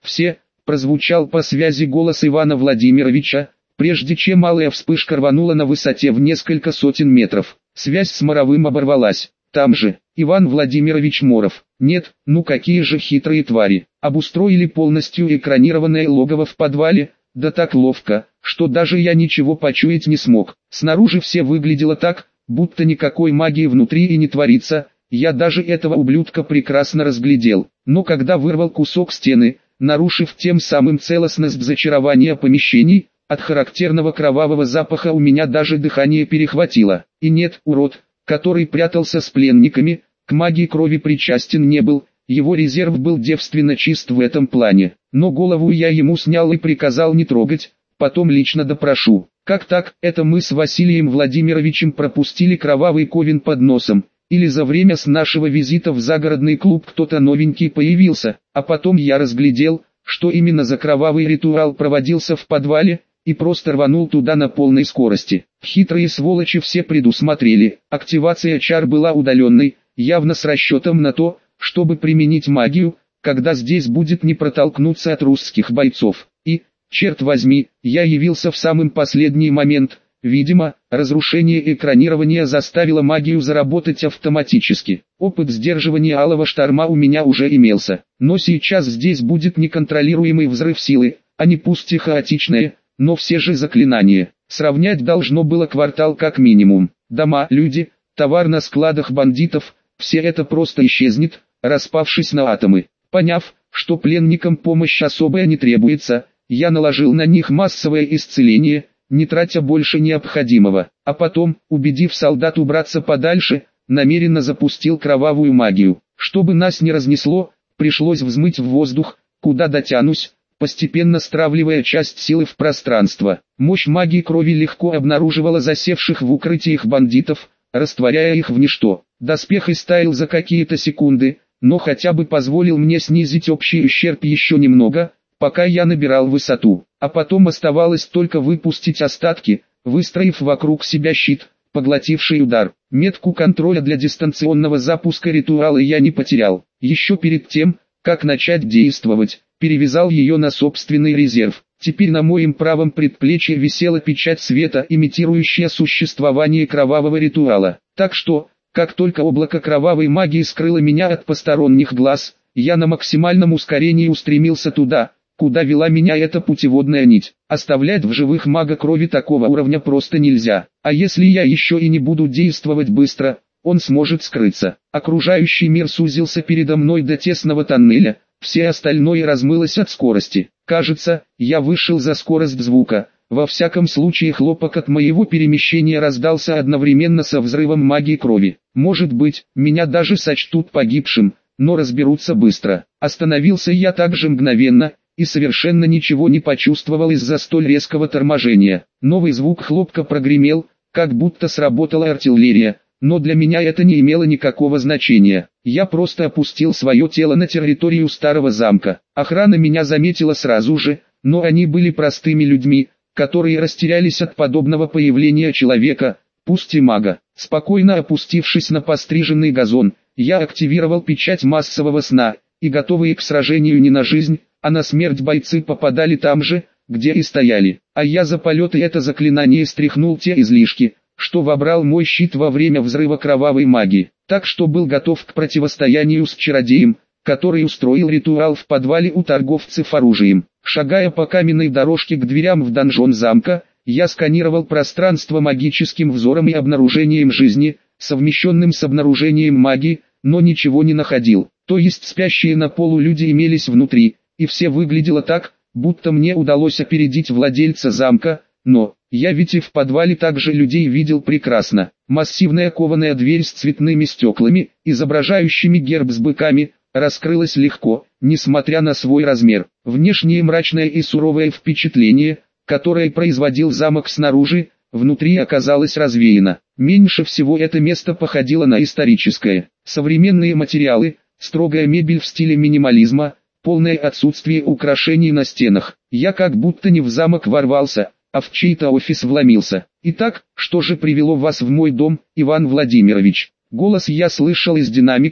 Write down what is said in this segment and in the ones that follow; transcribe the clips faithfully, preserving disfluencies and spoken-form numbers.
все!» прозвучал по связи голос Ивана Владимировича, прежде чем малая вспышка рванула на высоте в несколько сотен метров. Связь с Моровым оборвалась. Там же, Иван Владимирович Моров. Нет, ну какие же хитрые твари. Обустроили полностью экранированное логово в подвале, да так ловко, что даже я ничего почуять не смог. Снаружи все выглядело так, будто никакой магии внутри и не творится. Я даже этого ублюдка прекрасно разглядел. Но когда вырвал кусок стены, нарушив тем самым целостность зачарования помещений, от характерного кровавого запаха у меня даже дыхание перехватило. И нет, урод, который прятался с пленниками, к магии крови причастен не был, его резерв был девственно чист в этом плане. Но голову я ему снял и приказал не трогать, потом лично допрошу. Как так, это мы с Василием Владимировичем пропустили кровавый ковен под носом? Или за время с нашего визита в загородный клуб кто-то новенький появился, а потом я разглядел, что именно за кровавый ритуал проводился в подвале, и просто рванул туда на полной скорости. Хитрые сволочи все предусмотрели, активация чар была удаленной, явно с расчетом на то, чтобы применить магию, когда здесь будет не протолкнуться от русских бойцов. И, черт возьми, я явился в самый последний момент. Видимо, разрушение экранирования заставило магию заработать автоматически. Опыт сдерживания алого шторма у меня уже имелся. Но сейчас здесь будет неконтролируемый взрыв силы, а не пусть и хаотичное, но все же заклинания. Сравнять должно было квартал как минимум. Дома, люди, товар на складах бандитов, все это просто исчезнет, распавшись на атомы. Поняв, что пленникам помощь особая не требуется, я наложил на них массовое исцеление, не тратя больше необходимого, а потом, убедив солдат убраться подальше, намеренно запустил кровавую магию. Чтобы нас не разнесло, пришлось взмыть в воздух, куда дотянусь, постепенно стравливая часть силы в пространство. Мощь магии крови легко обнаруживала засевших в укрытиях бандитов, растворяя их в ничто. Доспех истаял за какие-то секунды, но хотя бы позволил мне снизить общий ущерб еще немного, пока я набирал высоту. А потом оставалось только выпустить остатки, выстроив вокруг себя щит, поглотивший удар. Метку контроля для дистанционного запуска ритуала я не потерял. Еще перед тем, как начать действовать, перевязал ее на собственный резерв. Теперь на моем правом предплечье висела печать света, имитирующая существование кровавого ритуала. Так что, как только облако кровавой магии скрыло меня от посторонних глаз, я на максимальном ускорении устремился туда, куда вела меня эта путеводная нить. Оставлять в живых мага крови такого уровня просто нельзя. А если я еще и не буду действовать быстро, он сможет скрыться. Окружающий мир сузился передо мной до тесного тоннеля, все остальное размылось от скорости. Кажется, я вышел за скорость звука. Во всяком случае хлопок от моего перемещения раздался одновременно со взрывом магии крови. Может быть, меня даже сочтут погибшим, но разберутся быстро. Остановился я также мгновенно, и совершенно ничего не почувствовал из-за столь резкого торможения. Новый звук хлопка прогремел, как будто сработала артиллерия, но для меня это не имело никакого значения. Я просто опустил свое тело на территорию старого замка. Охрана меня заметила сразу же, но они были простыми людьми, которые растерялись от подобного появления человека, пусть и мага. Спокойно опустившись на постриженный газон, я активировал печать массового сна, и готовые к сражению не на жизнь, а на смерть бойцы попадали там же, где и стояли. А я за полеты это заклинание стряхнул те излишки, что вобрал мой щит во время взрыва кровавой магии, так что был готов к противостоянию с чародеем, который устроил ритуал в подвале у торговцев оружием. Шагая по каменной дорожке к дверям в донжон замка, я сканировал пространство магическим взором и обнаружением жизни, совмещенным с обнаружением магии, но ничего не находил. То есть спящие на полу люди имелись внутри, и все выглядело так, будто мне удалось опередить владельца замка, но, я ведь и в подвале также людей видел прекрасно. Массивная кованая дверь с цветными стеклами, изображающими герб с быками, раскрылась легко, несмотря на свой размер. Внешнее мрачное и суровое впечатление, которое производил замок снаружи, внутри оказалось развеяно. Меньше всего это место походило на историческое. Современные материалы, строгая мебель в стиле минимализма, полное отсутствие украшений на стенах. Я как будто не в замок ворвался, а в чей-то офис вломился. Итак, что же привело вас в мой дом, Иван Владимирович? Голос я слышал из динамиков,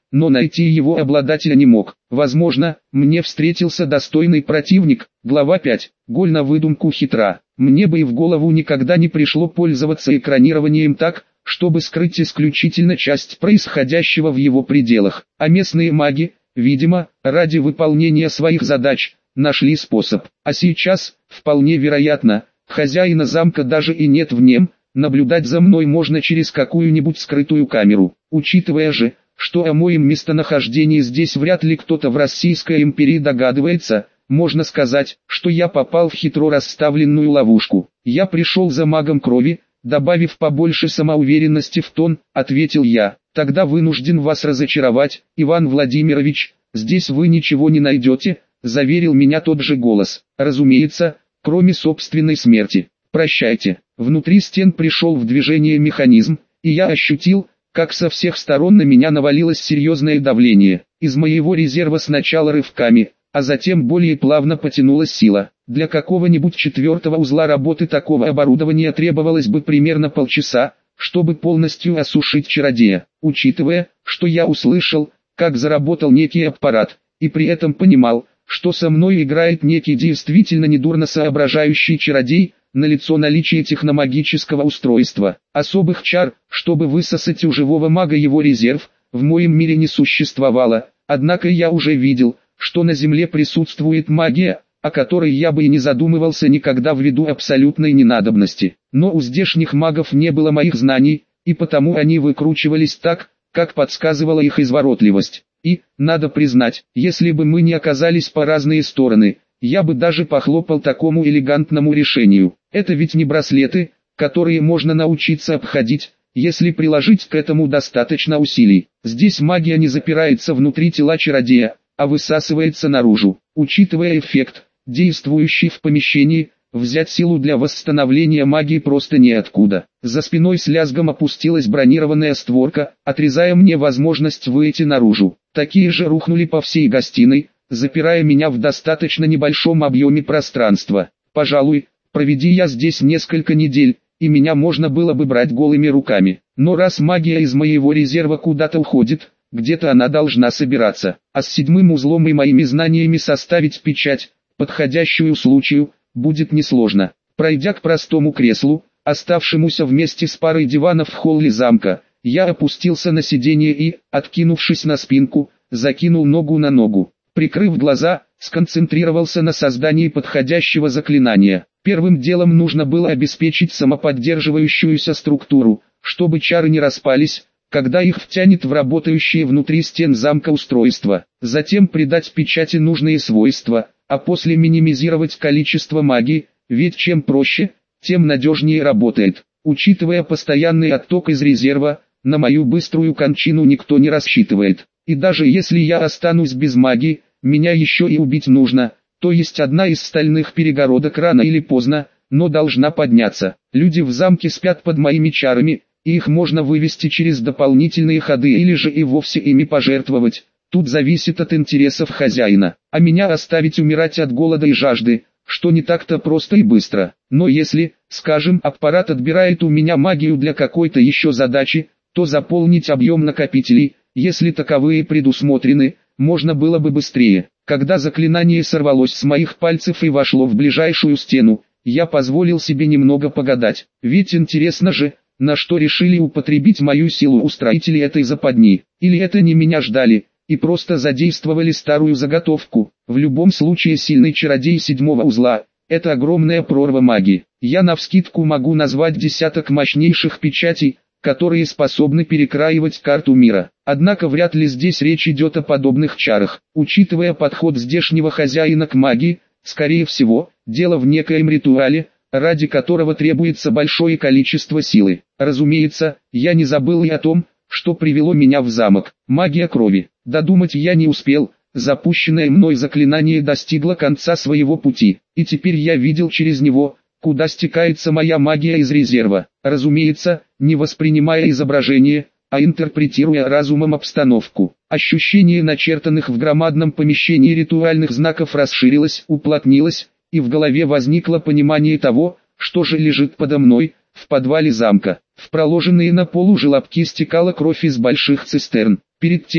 но найти его обладателя не мог. Возможно, мне встретился достойный противник. Глава пять. Голь на выдумку хитра. Мне бы и в голову никогда не пришло пользоваться экранированием так, чтобы скрыть исключительно часть происходящего в его пределах. А местные маги, видимо, ради выполнения своих задач, нашли способ. А сейчас, вполне вероятно, хозяина замка даже и нет в нем, наблюдать за мной можно через какую-нибудь скрытую камеру. Учитывая же, что о моем местонахождении здесь вряд ли кто-то в Российской империи догадывается, можно сказать, что я попал в хитро расставленную ловушку. Я пришел за магом крови, добавив побольше самоуверенности в тон, ответил я. Тогда вынужден вас разочаровать, Иван Владимирович, здесь вы ничего не найдете, заверил меня тот же голос. Разумеется, кроме собственной смерти. Прощайте. Внутри стен пришел в движение механизм, и я ощутил, как со всех сторон на меня навалилось серьезное давление. Из моего резерва сначала рывками, а затем более плавно потянулась сила. Для какого-нибудь четвертого узла работы такого оборудования требовалось бы примерно полчаса, чтобы полностью осушить чародея. Учитывая, что я услышал, как заработал некий аппарат, и при этом понимал, что со мной играет некий действительно недурно соображающий чародей, налицо наличие техномагического устройства. Особых чар, чтобы высосать у живого мага его резерв, в моем мире не существовало, однако я уже видел, что на Земле присутствует магия, о которой я бы и не задумывался никогда ввиду абсолютной ненадобности. Но у здешних магов не было моих знаний, и потому они выкручивались так, как подсказывала их изворотливость. И, надо признать, если бы мы не оказались по разные стороны, я бы даже похлопал такому элегантному решению. Это ведь не браслеты, которые можно научиться обходить, если приложить к этому достаточно усилий. Здесь магия не запирается внутри тела чародея, а высасывается наружу. Учитывая эффект, действующий в помещении, взять силу для восстановления магии просто неоткуда. За спиной с лязгом опустилась бронированная створка, отрезая мне возможность выйти наружу. Такие же рухнули по всей гостиной, запирая меня в достаточно небольшом объеме пространства. Пожалуй, проведи я здесь несколько недель, и меня можно было бы брать голыми руками. Но раз магия из моего резерва куда-то уходит, где-то она должна собираться. А с седьмым узлом и моими знаниями составить печать, подходящую случаю, будет несложно. Пройдя к простому креслу, оставшемуся вместе с парой диванов в холле замка, я опустился на сиденье и, откинувшись на спинку, закинул ногу на ногу. Прикрыв глаза, сконцентрировался на создании подходящего заклинания. Первым делом нужно было обеспечить самоподдерживающуюся структуру, чтобы чары не распались, когда их втянет в работающие внутри стен замка устройства. Затем придать печати нужные свойства, а после минимизировать количество магии, ведь чем проще, тем надежнее работает. Учитывая постоянный отток из резерва, на мою быструю кончину никто не рассчитывает. И даже если я останусь без магии, меня еще и убить нужно, то есть одна из стальных перегородок рано или поздно, но должна подняться. Люди в замке спят под моими чарами, и их можно вывести через дополнительные ходы или же и вовсе ими пожертвовать. Тут зависит от интересов хозяина, а меня оставить умирать от голода и жажды, что не так-то просто и быстро. Но если, скажем, аппарат отбирает у меня магию для какой-то еще задачи, то заполнить объем накопителей, если таковые предусмотрены, можно было бы быстрее. Когда заклинание сорвалось с моих пальцев и вошло в ближайшую стену, я позволил себе немного погадать. Ведь интересно же, на что решили употребить мою силу устроители этой западни. Или это не меня ждали, и просто задействовали старую заготовку. В любом случае сильный чародей седьмого узла – это огромная прорва магии. Я навскидку могу назвать десяток мощнейших печатей, которые способны перекраивать карту мира. Однако вряд ли здесь речь идет о подобных чарах. Учитывая подход здешнего хозяина к магии, скорее всего, дело в некоем ритуале, ради которого требуется большое количество силы. Разумеется, я не забыл и о том, что привело меня в замок. Магия крови. Додумать я не успел, запущенное мной заклинание достигло конца своего пути, и теперь я видел через него, куда стекается моя магия из резерва. Разумеется, не воспринимая изображение, а интерпретируя разумом обстановку. Ощущение начертанных в громадном помещении ритуальных знаков расширилось, уплотнилось, и в голове возникло понимание того, что же лежит подо мной, в подвале замка. В проложенные на полу желобки стекала кровь из больших цистерн. Перед тем,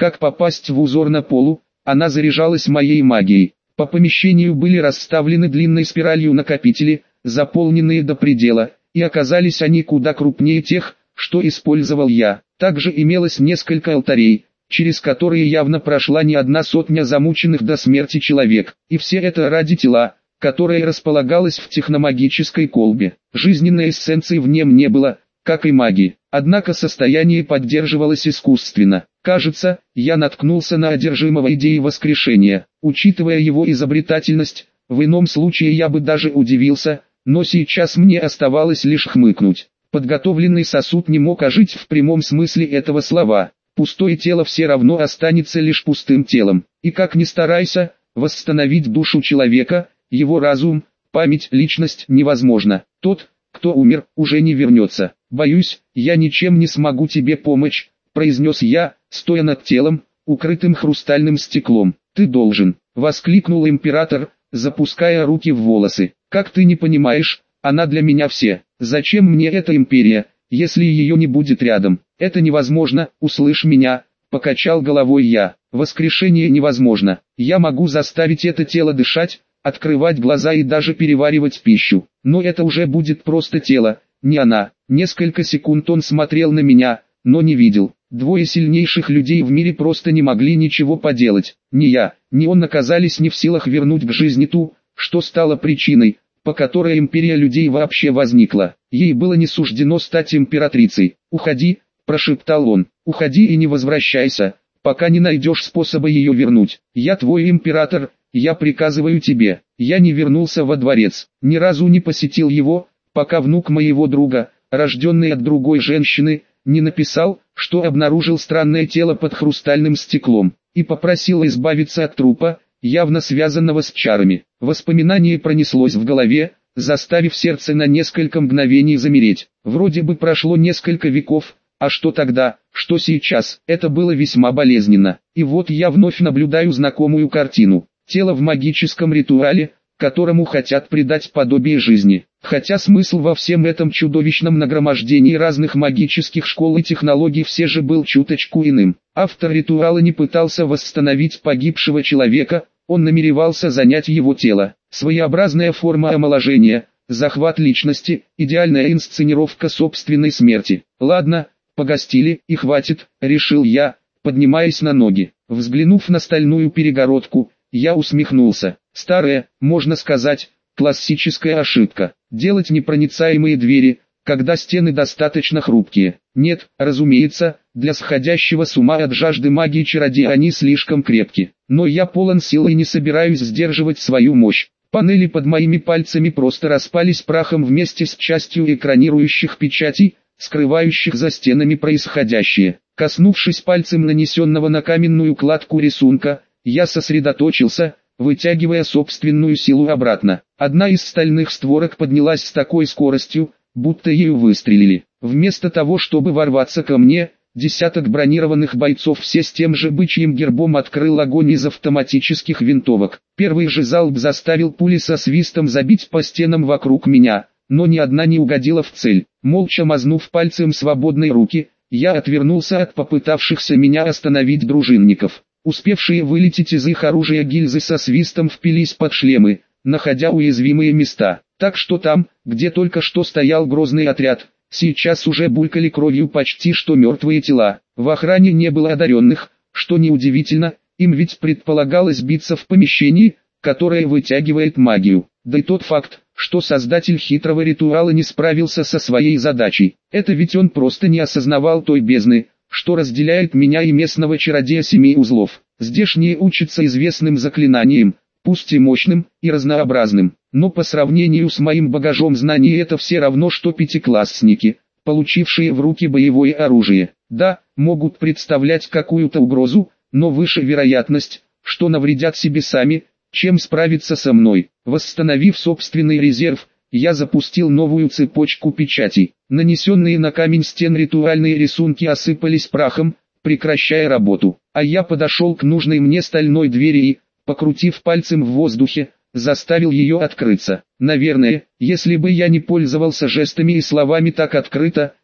как попасть в узор на полу, она заряжалась моей магией. По помещению были расставлены длинной спиралью накопители, заполненные до предела, и оказались они куда крупнее тех, что использовал я. Также имелось несколько алтарей, через которые явно прошла не одна сотня замученных до смерти человек, и все это ради тела, которое располагалось в техномагической колбе. Жизненной эссенции в нем не было, как и магии, однако состояние поддерживалось искусственно. Кажется, я наткнулся на одержимого идеей воскрешения. Учитывая его изобретательность, в ином случае я бы даже удивился, но сейчас мне оставалось лишь хмыкнуть. Подготовленный сосуд не мог ожить в прямом смысле этого слова. Пустое тело все равно останется лишь пустым телом. И как ни старайся, восстановить душу человека, его разум, память, личность невозможно. Тот, кто умер, уже не вернется. «Боюсь, я ничем не смогу тебе помочь», — произнес я, стоя над телом, укрытым хрустальным стеклом. «Ты должен», — воскликнул император, запуская руки в волосы. «Как ты не понимаешь, она для меня все. Зачем мне эта империя, если ее не будет рядом? Это невозможно, услышь меня», — покачал головой я. «Воскрешение невозможно. Я могу заставить это тело дышать, открывать глаза и даже переваривать пищу. Но это уже будет просто тело, не она». Несколько секунд он смотрел на меня, но не видел. Двое сильнейших людей в мире просто не могли ничего поделать. Ни я, ни он оказались не в силах вернуть к жизни ту, что стало причиной, по которой империя людей вообще возникла. Ей было не суждено стать императрицей. «Уходи», – прошептал он, – «уходи и не возвращайся, пока не найдешь способа ее вернуть. Я твой император, я приказываю тебе». Я не вернулся во дворец, ни разу не посетил его, пока внук моего друга, рожденный от другой женщины, не написал, что обнаружил странное тело под хрустальным стеклом, и попросил избавиться от трупа, явно связанного с чарами. Воспоминание пронеслось в голове, заставив сердце на несколько мгновений замереть. Вроде бы прошло несколько веков, а что тогда, что сейчас? Это было весьма болезненно. И вот я вновь наблюдаю знакомую картину. Тело в магическом ритуале, которому хотят придать подобие жизни. Хотя смысл во всем этом чудовищном нагромождении разных магических школ и технологий все же был чуточку иным. Автор ритуала не пытался восстановить погибшего человека, он намеревался занять его тело. Своеобразная форма омоложения, захват личности, идеальная инсценировка собственной смерти. Ладно, погостили и хватит, решил я, поднимаясь на ноги. Взглянув на стальную перегородку, я усмехнулся. Старая, можно сказать, классическая ошибка. Делать непроницаемые двери, когда стены достаточно хрупкие. Нет, разумеется, для сходящего с ума от жажды магии чародея они слишком крепки. Но я полон сил и не собираюсь сдерживать свою мощь. Панели под моими пальцами просто распались прахом вместе с частью экранирующих печатей, скрывающих за стенами происходящее. Коснувшись пальцем нанесенного на каменную кладку рисунка, я сосредоточился, вытягивая собственную силу обратно. Одна из стальных створок поднялась с такой скоростью, будто ею выстрелили. Вместо того, чтобы ворваться ко мне, десяток бронированных бойцов все с тем же бычьим гербом открыл огонь из автоматических винтовок. Первый же залп заставил пули со свистом забить по стенам вокруг меня, но ни одна не угодила в цель. Молча мазнув пальцем свободной руки, я отвернулся от попытавшихся меня остановить дружинников. Успевшие вылететь из их оружия гильзы со свистом впились под шлемы, находя уязвимые места. Так что там, где только что стоял грозный отряд, сейчас уже булькали кровью почти что мертвые тела. В охране не было одаренных, что неудивительно, им ведь предполагалось биться в помещении, которое вытягивает магию. Да и тот факт, что создатель хитрого ритуала не справился со своей задачей. Это ведь он просто не осознавал той бездны, что разделяет меня и местного чародея семи узлов. Здешние учатся известным заклинаниям, пусть и мощным, и разнообразным, но по сравнению с моим багажом знаний это все равно что пятиклассники, получившие в руки боевое оружие. Да, могут представлять какую-то угрозу, но выше вероятность, что навредят себе сами, чем справиться со мной. Восстановив собственный резерв, я запустил новую цепочку печатей. Нанесенные на камень стен ритуальные рисунки осыпались прахом, прекращая работу. А я подошел к нужной мне стальной двери и, покрутив пальцем в воздухе, заставил ее открыться. Наверное, если бы я не пользовался жестами и словами так открыто,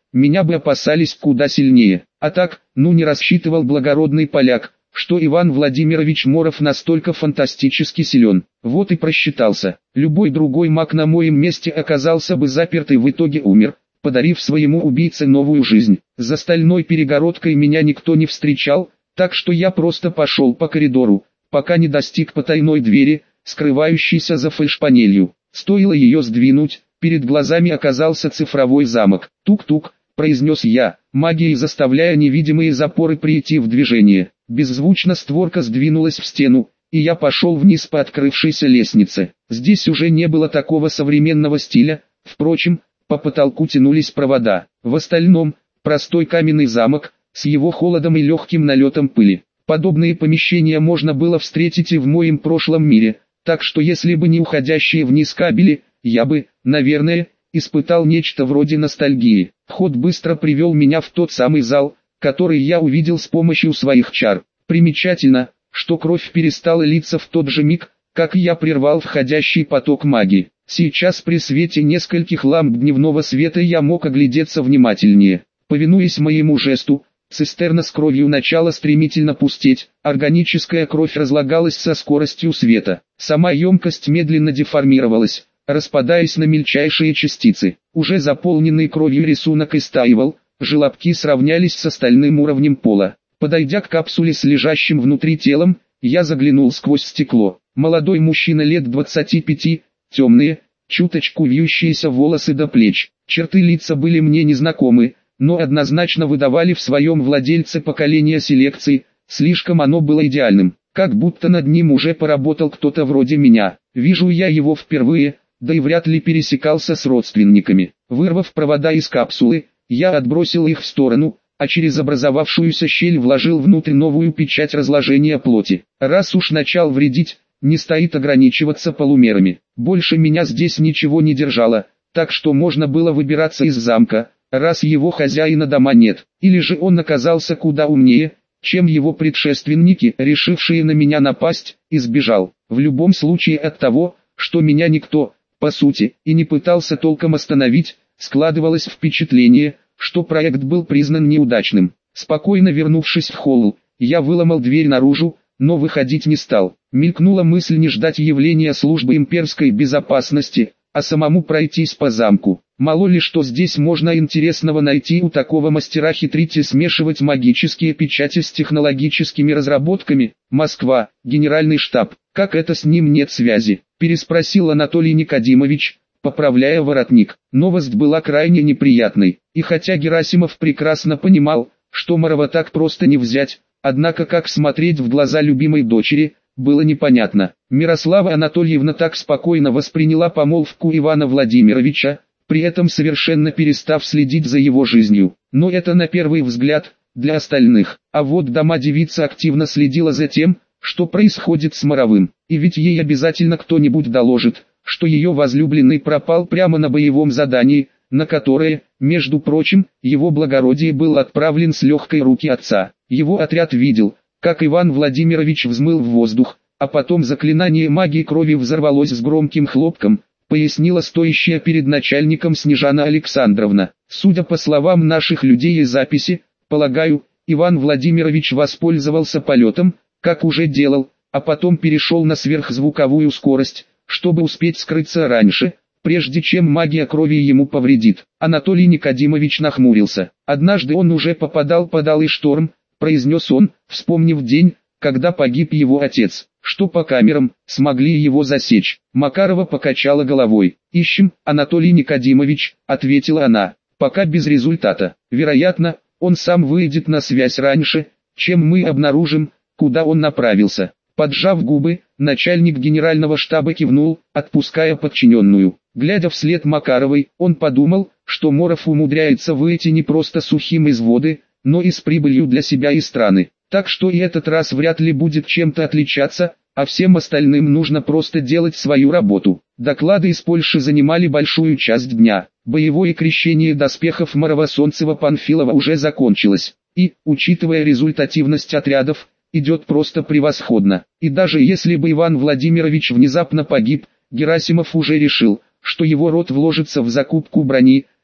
меня бы опасались куда сильнее. А так, ну не рассчитывал благородный поляк, что Иван Владимирович Моров настолько фантастически силен. Вот и просчитался. Любой другой маг на моем месте оказался бы заперт и в итоге умер, подарив своему убийце новую жизнь. За стальной перегородкой меня никто не встречал, так что я просто пошел по коридору, пока не достиг потайной двери, скрывающейся за фальшпанелью. Стоило ее сдвинуть, перед глазами оказался цифровой замок. «Тук-тук», — произнес я, магией заставляя невидимые запоры прийти в движение. Беззвучно створка сдвинулась в стену, и я пошел вниз по открывшейся лестнице. Здесь уже не было такого современного стиля, впрочем, по потолку тянулись провода. В остальном, простой каменный замок, с его холодом и легким налетом пыли. Подобные помещения можно было встретить и в моем прошлом мире, так что если бы не уходящие вниз кабели, я бы, наверное, испытал нечто вроде ностальгии. Вход быстро привел меня в тот самый зал, который я увидел с помощью своих чар. Примечательно, что кровь перестала литься в тот же миг, как я прервал входящий поток магии. Сейчас при свете нескольких ламп дневного света я мог оглядеться внимательнее. Повинуясь моему жесту, цистерна с кровью начала стремительно пустеть, органическая кровь разлагалась со скоростью света. Сама емкость медленно деформировалась, распадаясь на мельчайшие частицы. Уже заполненный кровью рисунок истаивал, желобки сравнялись с остальным уровнем пола. Подойдя к капсуле с лежащим внутри телом, я заглянул сквозь стекло. Молодой мужчина лет двадцати пяти, темные, чуточку вьющиеся волосы до плеч. Черты лица были мне незнакомы, но однозначно выдавали в своем владельце поколение селекции, слишком оно было идеальным. Как будто над ним уже поработал кто-то вроде меня. Вижу я его впервые, да и вряд ли пересекался с родственниками. Вырвав провода из капсулы, я отбросил их в сторону, а через образовавшуюся щель вложил внутрь новую печать разложения плоти. Раз уж начал вредить, не стоит ограничиваться полумерами. Больше меня здесь ничего не держало, так что можно было выбираться из замка, раз его хозяина дома нет. Или же он оказался куда умнее, чем его предшественники, решившие на меня напасть, и сбежал. В любом случае от того, что меня никто, по сути, и не пытался толком остановить, складывалось впечатление, что проект был признан неудачным. Спокойно вернувшись в холл, я выломал дверь наружу, но выходить не стал. Мелькнула мысль не ждать явления службы имперской безопасности, а самому пройтись по замку. Мало ли что здесь можно интересного найти у такого мастера хитрить и смешивать магические печати с технологическими разработками. Москва, генеральный штаб. Как это с ним нет связи? Переспросил Анатолий Никодимович, поправляя воротник. Новость была крайне неприятной, и хотя Герасимов прекрасно понимал, что Морова так просто не взять, однако как смотреть в глаза любимой дочери, было непонятно. Мирослава Анатольевна так спокойно восприняла помолвку Ивана Владимировича, при этом совершенно перестав следить за его жизнью. Но это на первый взгляд, для остальных. А вот дома девица активно следила за тем, что происходит с Моровым. И ведь ей обязательно кто-нибудь доложит, что ее возлюбленный пропал прямо на боевом задании, на которое, между прочим, его благородие был отправлен с легкой руки отца. Его отряд видел, как Иван Владимирович взмыл в воздух, а потом заклинание магии крови взорвалось с громким хлопком, пояснила стоящая перед начальником Снежана Александровна. Судя по словам наших людей из записи, полагаю, Иван Владимирович воспользовался полетом, как уже делал, а потом перешел на сверхзвуковую скорость, чтобы успеть скрыться раньше, прежде чем магия крови ему повредит. Анатолий Никодимович нахмурился. Однажды он уже попадал под алый шторм, произнес он, вспомнив день, когда погиб его отец. Что по камерам, смогли его засечь. Макарова покачала головой. «Ищем, Анатолий Никодимович», — ответила она. «Пока без результата. Вероятно, он сам выйдет на связь раньше, чем мы обнаружим, куда он направился». Поджав губы, начальник генерального штаба кивнул, отпуская подчиненную. Глядя вслед Макаровой, он подумал, что Моров умудряется выйти не просто сухим из воды, но и с прибылью для себя и страны. Так что и этот раз вряд ли будет чем-то отличаться, а всем остальным нужно просто делать свою работу. Доклады из Польши занимали большую часть дня. Боевое крещение доспехов Морово-Солнцева-Панфилова уже закончилось, и, учитывая результативность отрядов, идет просто превосходно. И даже если бы Иван Владимирович внезапно погиб, Герасимов уже решил, что его род вложится в закупку брони,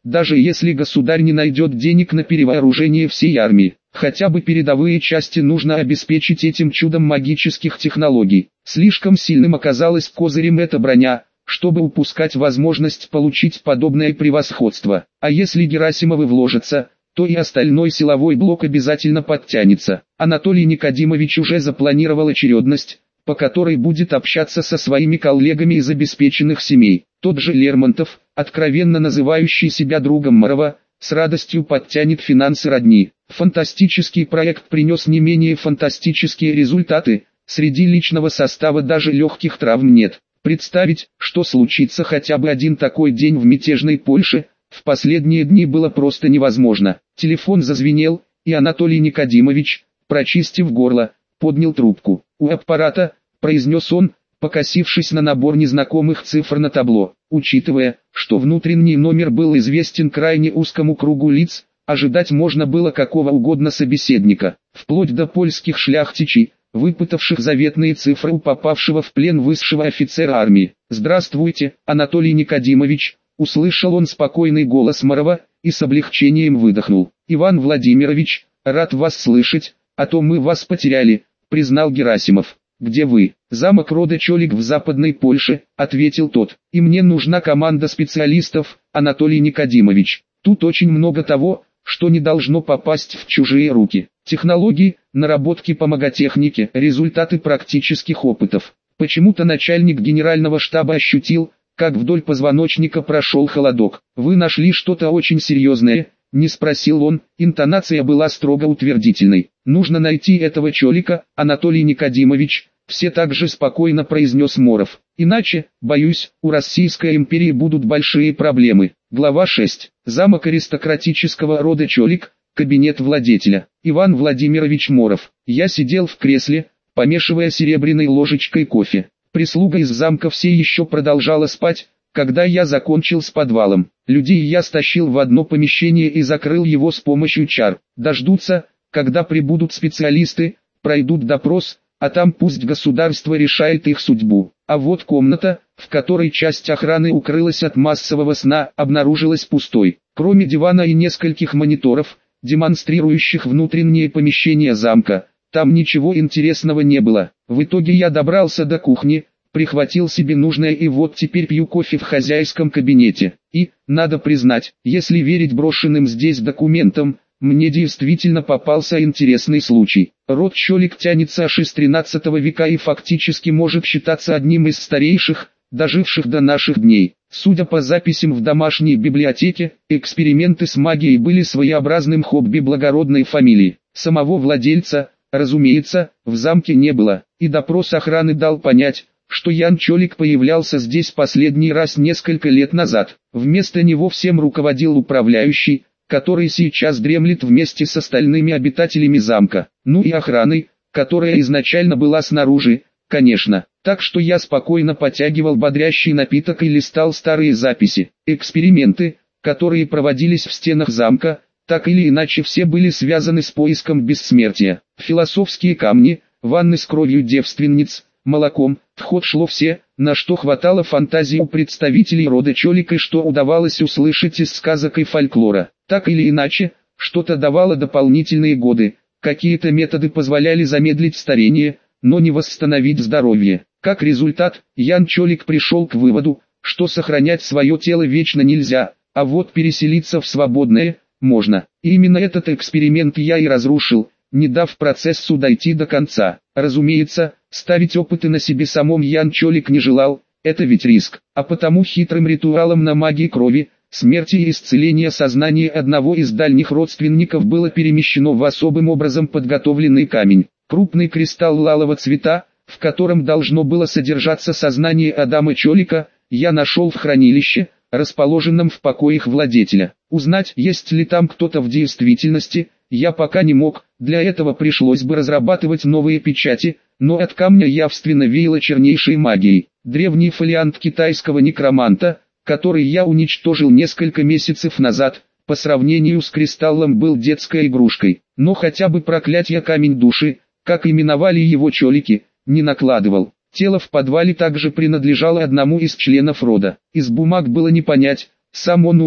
даже если государь не найдет денег на перевооружение всей армии. Хотя бы передовые части нужно обеспечить этим чудом магических технологий. Слишком сильным оказалась козырем эта броня, чтобы упускать возможность получить подобное превосходство. А если Герасимовы вложатся, то и остальной силовой блок обязательно подтянется. Анатолий Никодимович уже запланировал очередность, по которой будет общаться со своими коллегами из обеспеченных семей. Тот же Лермонтов, откровенно называющий себя другом Морова, с радостью подтянет финансы родни. Фантастический проект принес не менее фантастические результаты, среди личного состава даже легких травм нет. Представить, что случится хотя бы один такой день в мятежной Польше, в последние дни было просто невозможно. Телефон зазвенел, и Анатолий Никодимович, прочистив горло, поднял трубку. «У аппарата», — произнес он, покосившись на набор незнакомых цифр на табло. Учитывая, что внутренний номер был известен крайне узкому кругу лиц, ожидать можно было какого угодно собеседника, вплоть до польских шляхтичей, выпытавших заветные цифры у попавшего в плен высшего офицера армии. «Здравствуйте, Анатолий Никодимович», — услышал он спокойный голос Морова, и с облегчением выдохнул. «Иван Владимирович, рад вас слышать, а то мы вас потеряли», — признал Герасимов. «Где вы?» «Замок рода Чолик в Западной Польше», — ответил тот. «И мне нужна команда специалистов, Анатолий Никодимович. Тут очень много того, что не должно попасть в чужие руки. Технологии, наработки по маготехнике, результаты практических опытов». Почему-то начальник генерального штаба ощутил, как вдоль позвоночника прошел холодок. «Вы нашли что-то очень серьезное?» — не спросил он, интонация была строго утвердительной. «Нужно найти этого Чолика, Анатолий Никодимович», — все так же спокойно произнес Моров. «Иначе, боюсь, у Российской империи будут большие проблемы». Глава шесть. Замок аристократического рода Чолик, кабинет владетеля. Иван Владимирович Моров. Я сидел в кресле, помешивая серебряной ложечкой кофе. Прислуга из замка все еще продолжала спать, когда я закончил с подвалом. Людей я стащил в одно помещение и закрыл его с помощью чар. Дождутся, когда прибудут специалисты, пройдут допрос, а там пусть государство решает их судьбу. А вот комната, в которой часть охраны укрылась от массового сна, обнаружилась пустой. Кроме дивана и нескольких мониторов, демонстрирующих внутренние помещения замка, там ничего интересного не было. В итоге я добрался до кухни, прихватил себе нужное и вот теперь пью кофе в хозяйском кабинете. И, надо признать, если верить брошенным здесь документам, мне действительно попался интересный случай. Род Чолик тянется аж из тринадцатого века и фактически может считаться одним из старейших, доживших до наших дней. Судя по записям в домашней библиотеке, эксперименты с магией были своеобразным хобби благородной фамилии. Самого владельца, разумеется, в замке не было, и допрос охраны дал понять, что Ян Чолик появлялся здесь последний раз несколько лет назад. Вместо него всем руководил управляющий, который сейчас дремлет вместе с остальными обитателями замка, ну и охраной, которая изначально была снаружи, конечно. Так что я спокойно потягивал бодрящий напиток и листал старые записи. Эксперименты, которые проводились в стенах замка, так или иначе все были связаны с поиском бессмертия. Философские камни, ванны с кровью девственниц, молоком, в ход шло все, на что хватало фантазии у представителей рода Чолик и что удавалось услышать из сказок и фольклора. Так или иначе, что-то давало дополнительные годы, какие-то методы позволяли замедлить старение, но не восстановить здоровье. Как результат, Ян Чолик пришел к выводу, что сохранять свое тело вечно нельзя, а вот переселиться в свободное можно. И именно этот эксперимент я и разрушил, не дав процессу дойти до конца. Разумеется, ставить опыты на себе самом Ян Чолик не желал, это ведь риск. А потому хитрым ритуалом на магии крови, смерти и исцеления сознания одного из дальних родственников было перемещено в особым образом подготовленный камень. Крупный кристалл лалого цвета, в котором должно было содержаться сознание Адама Чолика, я нашел в хранилище, расположенном в покоях владетеля. Узнать, есть ли там кто-то в действительности, я пока не мог, для этого пришлось бы разрабатывать новые печати, но от камня явственно веяло чернейшей магией. Древний фолиант китайского некроманта, который я уничтожил несколько месяцев назад, по сравнению с кристаллом был детской игрушкой. Но хотя бы проклятие камень души, как именовали его Чолики, не накладывал. Тело в подвале также принадлежало одному из членов рода. Из бумаг было не понять, сам он умер,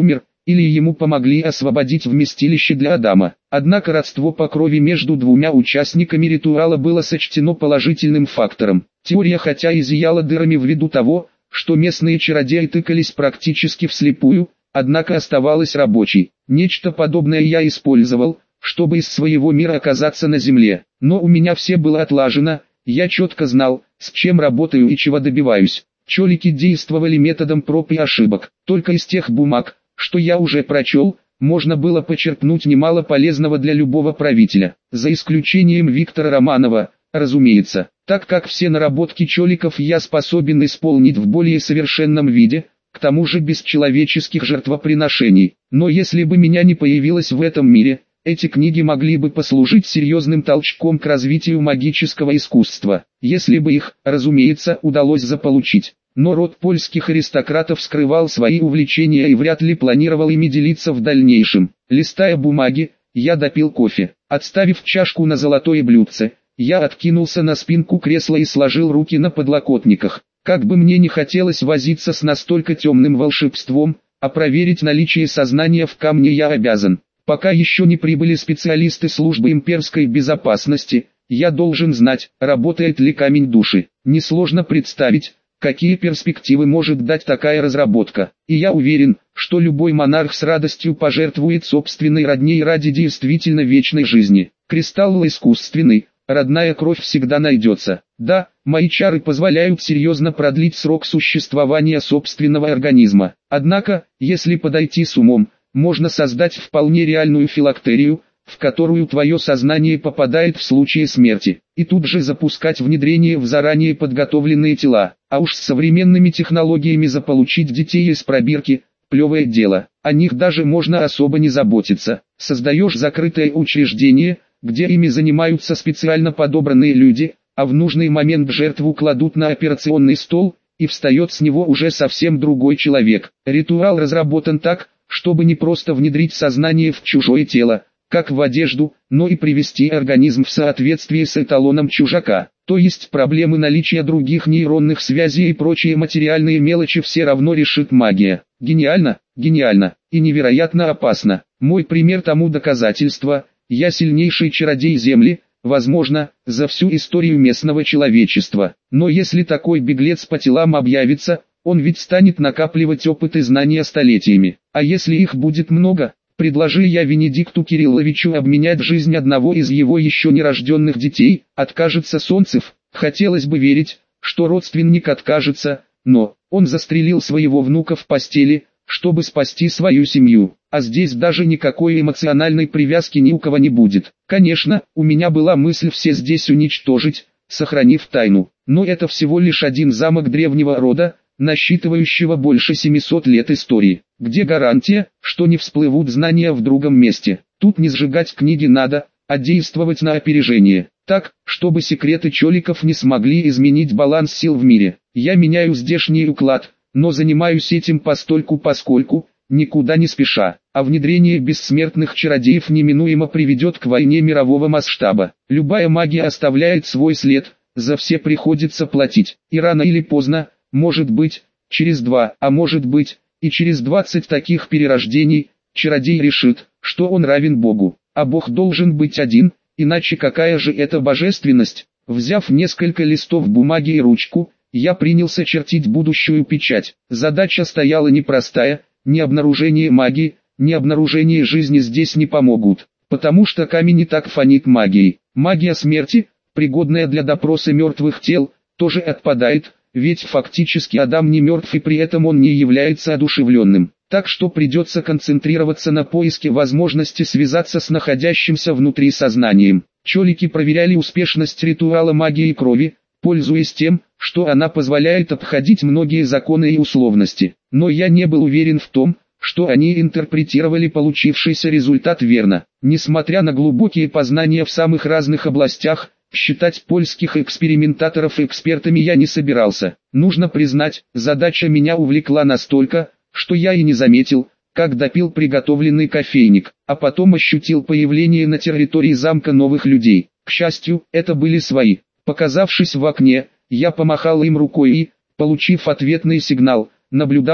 или ему помогли освободить вместилище для Адама. Однако родство по крови между двумя участниками ритуала было сочтено положительным фактором. Теория хотя и зияла дырами ввиду того, что местные чародеи тыкались практически вслепую, однако оставалась рабочей. Нечто подобное я использовал, чтобы из своего мира оказаться на земле. Но у меня все было отлажено, я четко знал, с чем работаю и чего добиваюсь. Чолики действовали методом проб и ошибок. Только из тех бумаг, что я уже прочел, можно было почерпнуть немало полезного для любого правителя. За исключением Виктора Романова, разумеется, так как все наработки чоликов я способен исполнить в более совершенном виде, к тому же без человеческих жертвоприношений. Но если бы меня не появилось в этом мире, эти книги могли бы послужить серьезным толчком к развитию магического искусства, если бы их, разумеется, удалось заполучить. Но род польских аристократов скрывал свои увлечения и вряд ли планировал ими делиться в дальнейшем. Листая бумаги, я допил кофе. Отставив чашку на золотое блюдце, я откинулся на спинку кресла и сложил руки на подлокотниках. Как бы мне не хотелось возиться с настолько темным волшебством, а проверить наличие сознания в камне я обязан. Пока еще не прибыли специалисты службы имперской безопасности, я должен знать, работает ли камень души. Несложно представить, какие перспективы может дать такая разработка. И я уверен, что любой монарх с радостью пожертвует собственной родней ради действительно вечной жизни. Кристалл искусственный, родная кровь всегда найдется. Да, мои чары позволяют серьезно продлить срок существования собственного организма. Однако, если подойти с умом, можно создать вполне реальную филактерию, в которую твое сознание попадает в случае смерти, и тут же запускать внедрение в заранее подготовленные тела. А уж с современными технологиями заполучить детей из пробирки – плевое дело, о них даже можно особо не заботиться. Создаешь закрытое учреждение, где ими занимаются специально подобранные люди, а в нужный момент жертву кладут на операционный стол, и встает с него уже совсем другой человек. Ритуал разработан так, чтобы не просто внедрить сознание в чужое тело, как в одежду, но и привести организм в соответствие с эталоном чужака. То есть проблемы наличия других нейронных связей и прочие материальные мелочи все равно решит магия. Гениально, гениально и невероятно опасно. Мой пример тому доказательство: я сильнейший чародей Земли, возможно, за всю историю местного человечества. Но если такой беглец по телам объявится, он ведь станет накапливать опыт и знания столетиями. А если их будет много, предложи я Венедикту Кирилловичу обменять жизнь одного из его еще нерожденных детей, откажется Солнцев. Хотелось бы верить, что родственник откажется, но он застрелил своего внука в постели, чтобы спасти свою семью. А здесь даже никакой эмоциональной привязки ни у кого не будет. Конечно, у меня была мысль все здесь уничтожить, сохранив тайну. Но это всего лишь один замок древнего рода, насчитывающего больше семисот лет истории. Где гарантия, что не всплывут знания в другом месте? Тут не сжигать книги надо, а действовать на опережение. Так, чтобы секреты чоликов не смогли изменить баланс сил в мире. Я меняю здешний уклад, но занимаюсь этим постольку-поскольку, никуда не спеша. А внедрение бессмертных чародеев неминуемо приведет к войне мирового масштаба. Любая магия оставляет свой след, за все приходится платить. И рано или поздно, может быть, через два, а может быть, и через двадцать таких перерождений, чародей решит, что он равен Богу. А Бог должен быть один, иначе какая же это божественность? Взяв несколько листов бумаги и ручку, я принялся чертить будущую печать. Задача стояла непростая, ни обнаружение магии, ни обнаружение жизни здесь не помогут, потому что камень и так фонит магией. Магия смерти, пригодная для допроса мертвых тел, тоже отпадает, ведь фактически Адам не мертв и при этом он не является одушевленным. Так что придется концентрироваться на поиске возможности связаться с находящимся внутри сознанием. Чолики проверяли успешность ритуала магии крови, пользуясь тем, что она позволяет обходить многие законы и условности. Но я не был уверен в том, что они интерпретировали получившийся результат верно. Несмотря на глубокие познания в самых разных областях, считать польских экспериментаторов экспертами я не собирался. Нужно признать, задача меня увлекла настолько, что я и не заметил, как допил приготовленный кофейник, а потом ощутил появление на территории замка новых людей. К счастью, это были свои. Показавшись в окне, я помахал им рукой и, получив ответный сигнал, наблюдал,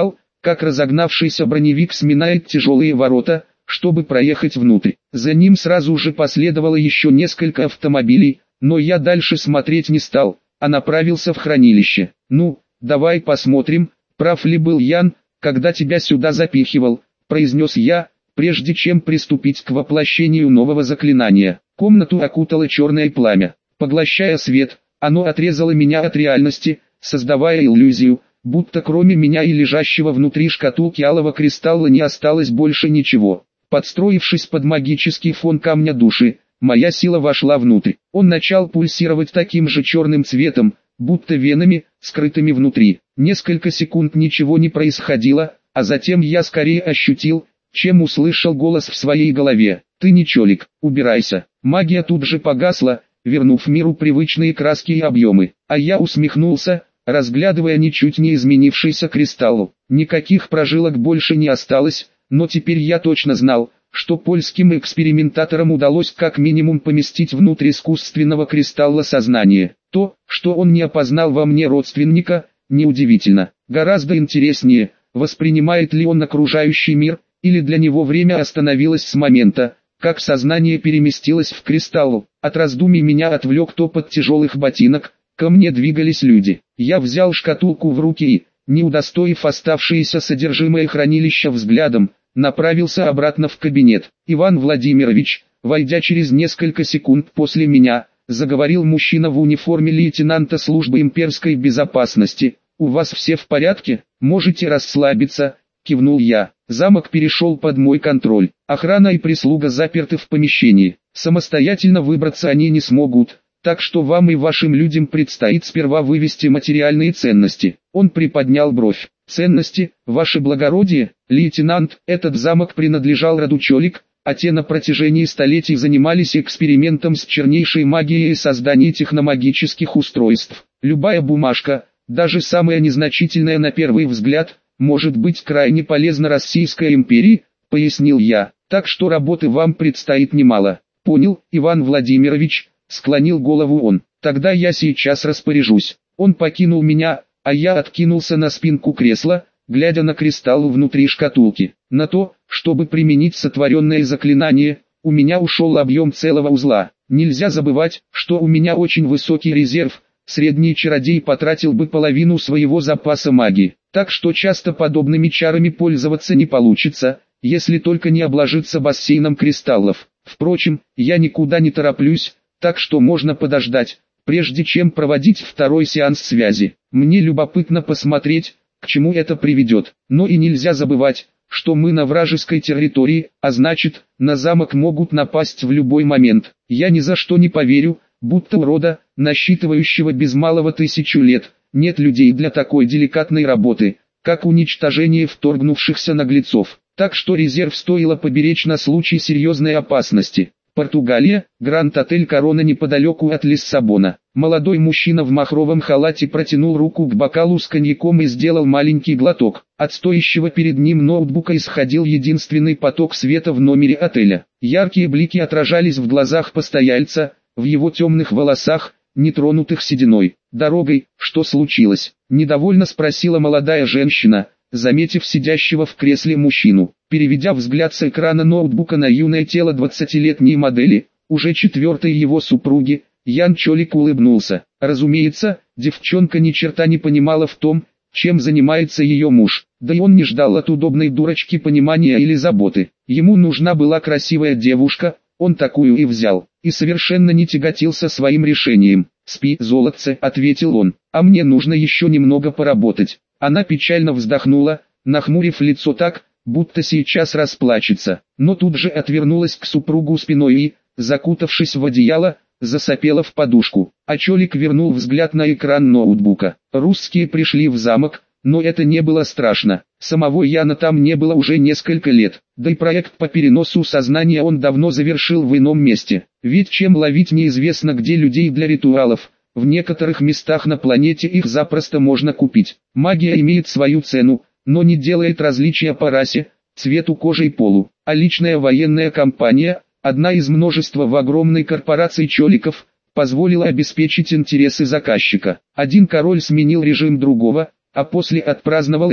как разогнавшийся броневик сминает тяжелые ворота, чтобы проехать внутрь. За ним сразу же последовало еще несколько автомобилей, но я дальше смотреть не стал, а направился в хранилище. «Ну, давай посмотрим, прав ли был Ян, когда тебя сюда запихивал», — произнес я, прежде чем приступить к воплощению нового заклинания. Комнату окутало черное пламя. Поглощая свет, оно отрезало меня от реальности, создавая иллюзию, будто кроме меня и лежащего внутри шкатулки алого кристалла не осталось больше ничего. Подстроившись под магический фон камня души, моя сила вошла внутрь. Он начал пульсировать таким же черным цветом, будто венами, скрытыми внутри. Несколько секунд ничего не происходило, а затем я скорее ощутил, чем услышал голос в своей голове. «Ты не чолик, убирайся». Магия тут же погасла, вернув миру привычные краски и объемы. А я усмехнулся, разглядывая ничуть не изменившийся кристалл. Никаких прожилок больше не осталось, но теперь я точно знал, что польским экспериментаторам удалось как минимум поместить внутрь искусственного кристалла сознание. То, что он не опознал во мне родственника, неудивительно. Гораздо интереснее, воспринимает ли он окружающий мир, или для него время остановилось с момента, как сознание переместилось в кристалл. От раздумий меня отвлек топот тяжелых ботинок, ко мне двигались люди. Я взял шкатулку в руки и, не удостоив оставшееся содержимое хранилища взглядом, направился обратно в кабинет. «Иван Владимирович», войдя через несколько секунд после меня, заговорил мужчина в униформе лейтенанта службы имперской безопасности. «У вас все в порядке? Можете расслабиться», — кивнул я. «Замок перешел под мой контроль. Охрана и прислуга заперты в помещении. Самостоятельно выбраться они не смогут, так что вам и вашим людям предстоит сперва вывести материальные ценности». Он приподнял бровь. «Ценности, ваше благородие, лейтенант, этот замок принадлежал роду Чолик, а те на протяжении столетий занимались экспериментом с чернейшей магией и созданием техномагических устройств. Любая бумажка, даже самая незначительная на первый взгляд, может быть крайне полезна Российской империи», — пояснил я. «Так что работы вам предстоит немало». «Понял, Иван Владимирович», — склонил голову он. «Тогда я сейчас распоряжусь». Он покинул меня, а я откинулся на спинку кресла, глядя на кристалл внутри шкатулки. На то, чтобы применить сотворенное заклинание, у меня ушел объем целого узла. Нельзя забывать, что у меня очень высокий резерв, средний чародей потратил бы половину своего запаса магии. Так что часто подобными чарами пользоваться не получится, если только не обложиться бассейном кристаллов. Впрочем, я никуда не тороплюсь, так что можно подождать, прежде чем проводить второй сеанс связи. Мне любопытно посмотреть, к чему это приведет. Но и нельзя забывать, что мы на вражеской территории, а значит, на замок могут напасть в любой момент. Я ни за что не поверю, будто у рода, насчитывающего без малого тысячу лет, нет людей для такой деликатной работы, как уничтожение вторгнувшихся наглецов. Так что резерв стоило поберечь на случай серьезной опасности. Португалия, Гранд-отель Корона неподалеку от Лиссабона. Молодой мужчина в махровом халате протянул руку к бокалу с коньяком и сделал маленький глоток. От стоящего перед ним ноутбука исходил единственный поток света в номере отеля. Яркие блики отражались в глазах постояльца, в его темных волосах, нетронутых сединой. «Дорогой, что случилось?» – недовольно спросила молодая женщина, заметив сидящего в кресле мужчину. Переведя взгляд с экрана ноутбука на юное тело двадцатилетней модели, уже четвертой его супруги, Ян Чолик улыбнулся. Разумеется, девчонка ни черта не понимала в том, чем занимается ее муж, да и он не ждал от удобной дурочки понимания или заботы. Ему нужна была красивая девушка, он такую и взял, и совершенно не тяготился своим решением. «Спи, золотце», — ответил он, — «а мне нужно еще немного поработать». Она печально вздохнула, нахмурив лицо так, будто сейчас расплачется, но тут же отвернулась к супругу спиной и, закутавшись в одеяло, засопела в подушку. А Чолик вернул взгляд на экран ноутбука. Русские пришли в замок, но это не было страшно. Самого Яна там не было уже несколько лет, да и проект по переносу сознания он давно завершил в ином месте. Ведь чем ловить неизвестно где людей для ритуалов, в некоторых местах на планете их запросто можно купить. Магия имеет свою цену, но не делает различия по расе, цвету кожи и полу. А личная военная компания, одна из множества в огромной корпорации Чоликов, позволила обеспечить интересы заказчика. Один король сменил режим другого, а после отпраздновал это,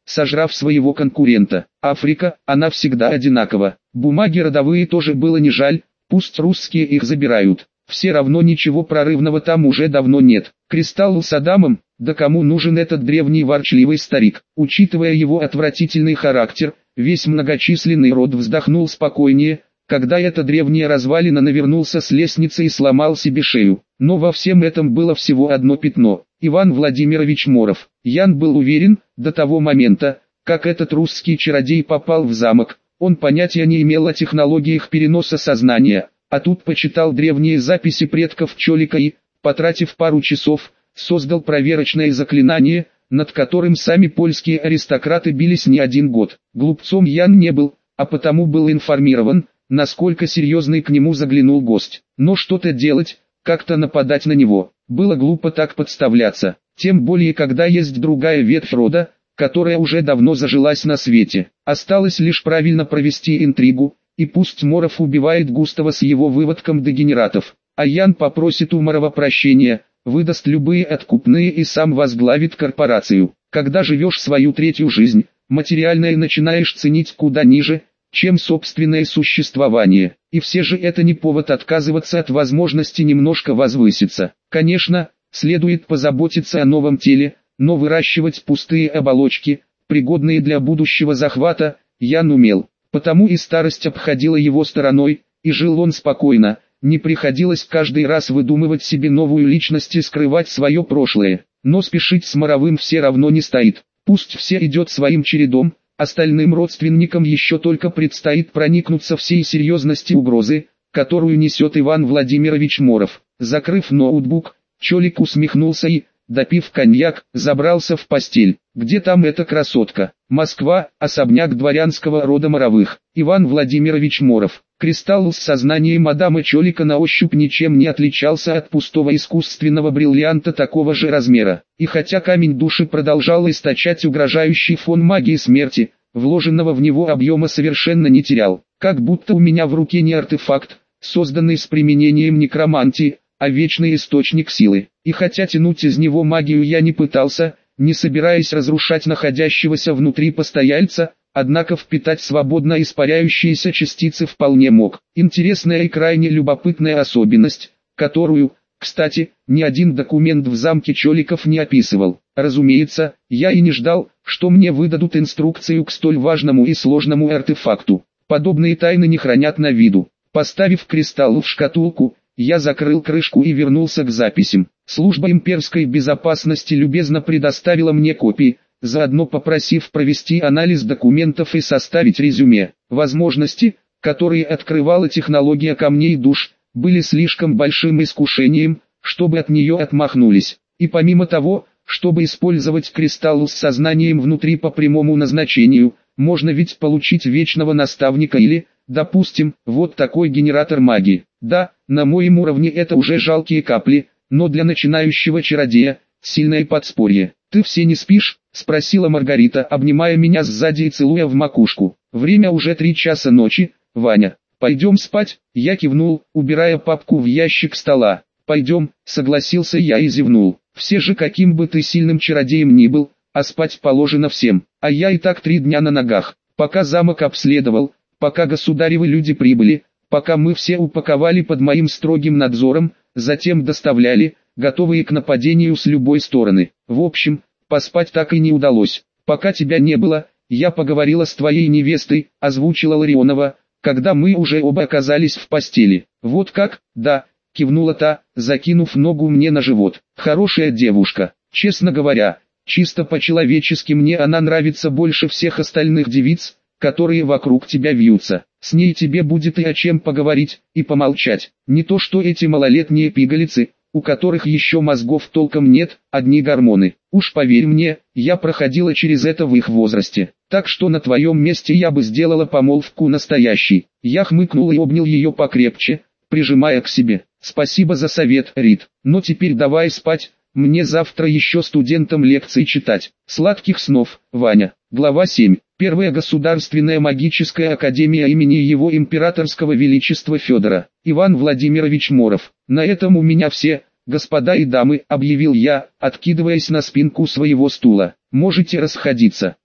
сожрав своего конкурента. Африка, она всегда одинакова. Бумаги родовые тоже было не жаль, пусть русские их забирают. Все равно ничего прорывного там уже давно нет. Кристалл с Адамом, да кому нужен этот древний ворчливый старик? Учитывая его отвратительный характер, весь многочисленный род вздохнул спокойнее, когда эта древняя развалина навернулся с лестницы и сломал себе шею. Но во всем этом было всего одно пятно. Иван Владимирович Моров. Ян был уверен, до того момента, как этот русский чародей попал в замок, он понятия не имел о технологиях переноса сознания, а тут почитал древние записи предков Чолика и, потратив пару часов, создал проверочное заклинание, над которым сами польские аристократы бились не один год. Глупцом Ян не был, а потому был информирован, насколько серьезный к нему заглянул гость. Но что-то делать, как-то нападать на него, было глупо так подставляться, тем более когда есть другая ветвь рода, которая уже давно зажилась на свете. Осталось лишь правильно провести интригу, и пусть Моров убивает Густава с его выводком дегенератов, а Ян попросит у Морова прощения, выдаст любые откупные и сам возглавит корпорацию. Когда живешь свою третью жизнь, материальное начинаешь ценить куда ниже, чем собственное существование, и все же это не повод отказываться от возможности немножко возвыситься. Конечно, следует позаботиться о новом теле, но выращивать пустые оболочки, пригодные для будущего захвата, Ян умел, потому и старость обходила его стороной, и жил он спокойно, не приходилось каждый раз выдумывать себе новую личность и скрывать свое прошлое, но спешить с Моровым все равно не стоит, пусть все идет своим чередом. Остальным родственникам еще только предстоит проникнуться всей серьезности угрозы, которую несет Иван Владимирович Моров. Закрыв ноутбук, Чолик усмехнулся и, допив коньяк, забрался в постель. Где там эта красотка? Москва, особняк дворянского рода Моровых. Иван Владимирович Моров. Кристалл с сознанием Адама Чолика на ощупь ничем не отличался от пустого искусственного бриллианта такого же размера. И хотя камень души продолжал источать угрожающий фон магии смерти, вложенного в него объема совершенно не терял. Как будто у меня в руке не артефакт, созданный с применением некромантии, а вечный источник силы. И хотя тянуть из него магию я не пытался, не собираясь разрушать находящегося внутри постояльца, однако впитать свободно испаряющиеся частицы вполне мог. Интересная и крайне любопытная особенность, которую, кстати, ни один документ в замке Чоликов не описывал. Разумеется, я и не ждал, что мне выдадут инструкцию к столь важному и сложному артефакту. Подобные тайны не хранят на виду. Поставив кристалл в шкатулку, я закрыл крышку и вернулся к записям. Служба имперской безопасности любезно предоставила мне копии, заодно попросив провести анализ документов и составить резюме. Возможности, которые открывала технология камней душ, были слишком большим искушением, чтобы от нее отмахнулись. И помимо того, чтобы использовать кристалл с сознанием внутри по прямому назначению, можно ведь получить вечного наставника или, допустим, вот такой генератор магии. Да, на моем уровне это уже жалкие капли, но для начинающего чародея – сильное подспорье. «Ты все не спишь?» – спросила Маргарита, обнимая меня сзади и целуя в макушку. «Время уже три часа ночи, Ваня. Пойдем спать?» Я кивнул, убирая папку в ящик стола. «Пойдем», – согласился я и зевнул. «Все же каким бы ты сильным чародеем ни был, а спать положено всем. А я и так три дня на ногах, пока замок обследовал, пока государевы люди прибыли, пока мы все упаковали под моим строгим надзором, затем доставляли, готовые к нападению с любой стороны. В общем, поспать так и не удалось. Пока тебя не было, я поговорила с твоей невестой», — озвучила Ларионова, когда мы уже оба оказались в постели. «Вот как?» «Да», — кивнула та, закинув ногу мне на живот. «Хорошая девушка. Честно говоря, чисто по-человечески мне она нравится больше всех остальных девиц, которые вокруг тебя вьются. С ней тебе будет и о чем поговорить, и помолчать. Не то что эти малолетние пигалицы, у которых еще мозгов толком нет, одни гормоны. Уж поверь мне, я проходила через это в их возрасте. Так что на твоем месте я бы сделала помолвку настоящей». Я хмыкнул и обнял ее покрепче, прижимая к себе. «Спасибо за совет, Рит. Но теперь давай спать, мне завтра еще студентам лекции читать. Сладких снов, Ваня». Глава семь. Первая государственная магическая академия имени его императорского величества Федора. Иван Владимирович Моров. «На этом у меня все, господа и дамы», — объявил я, откидываясь на спинку своего стула. «Можете расходиться».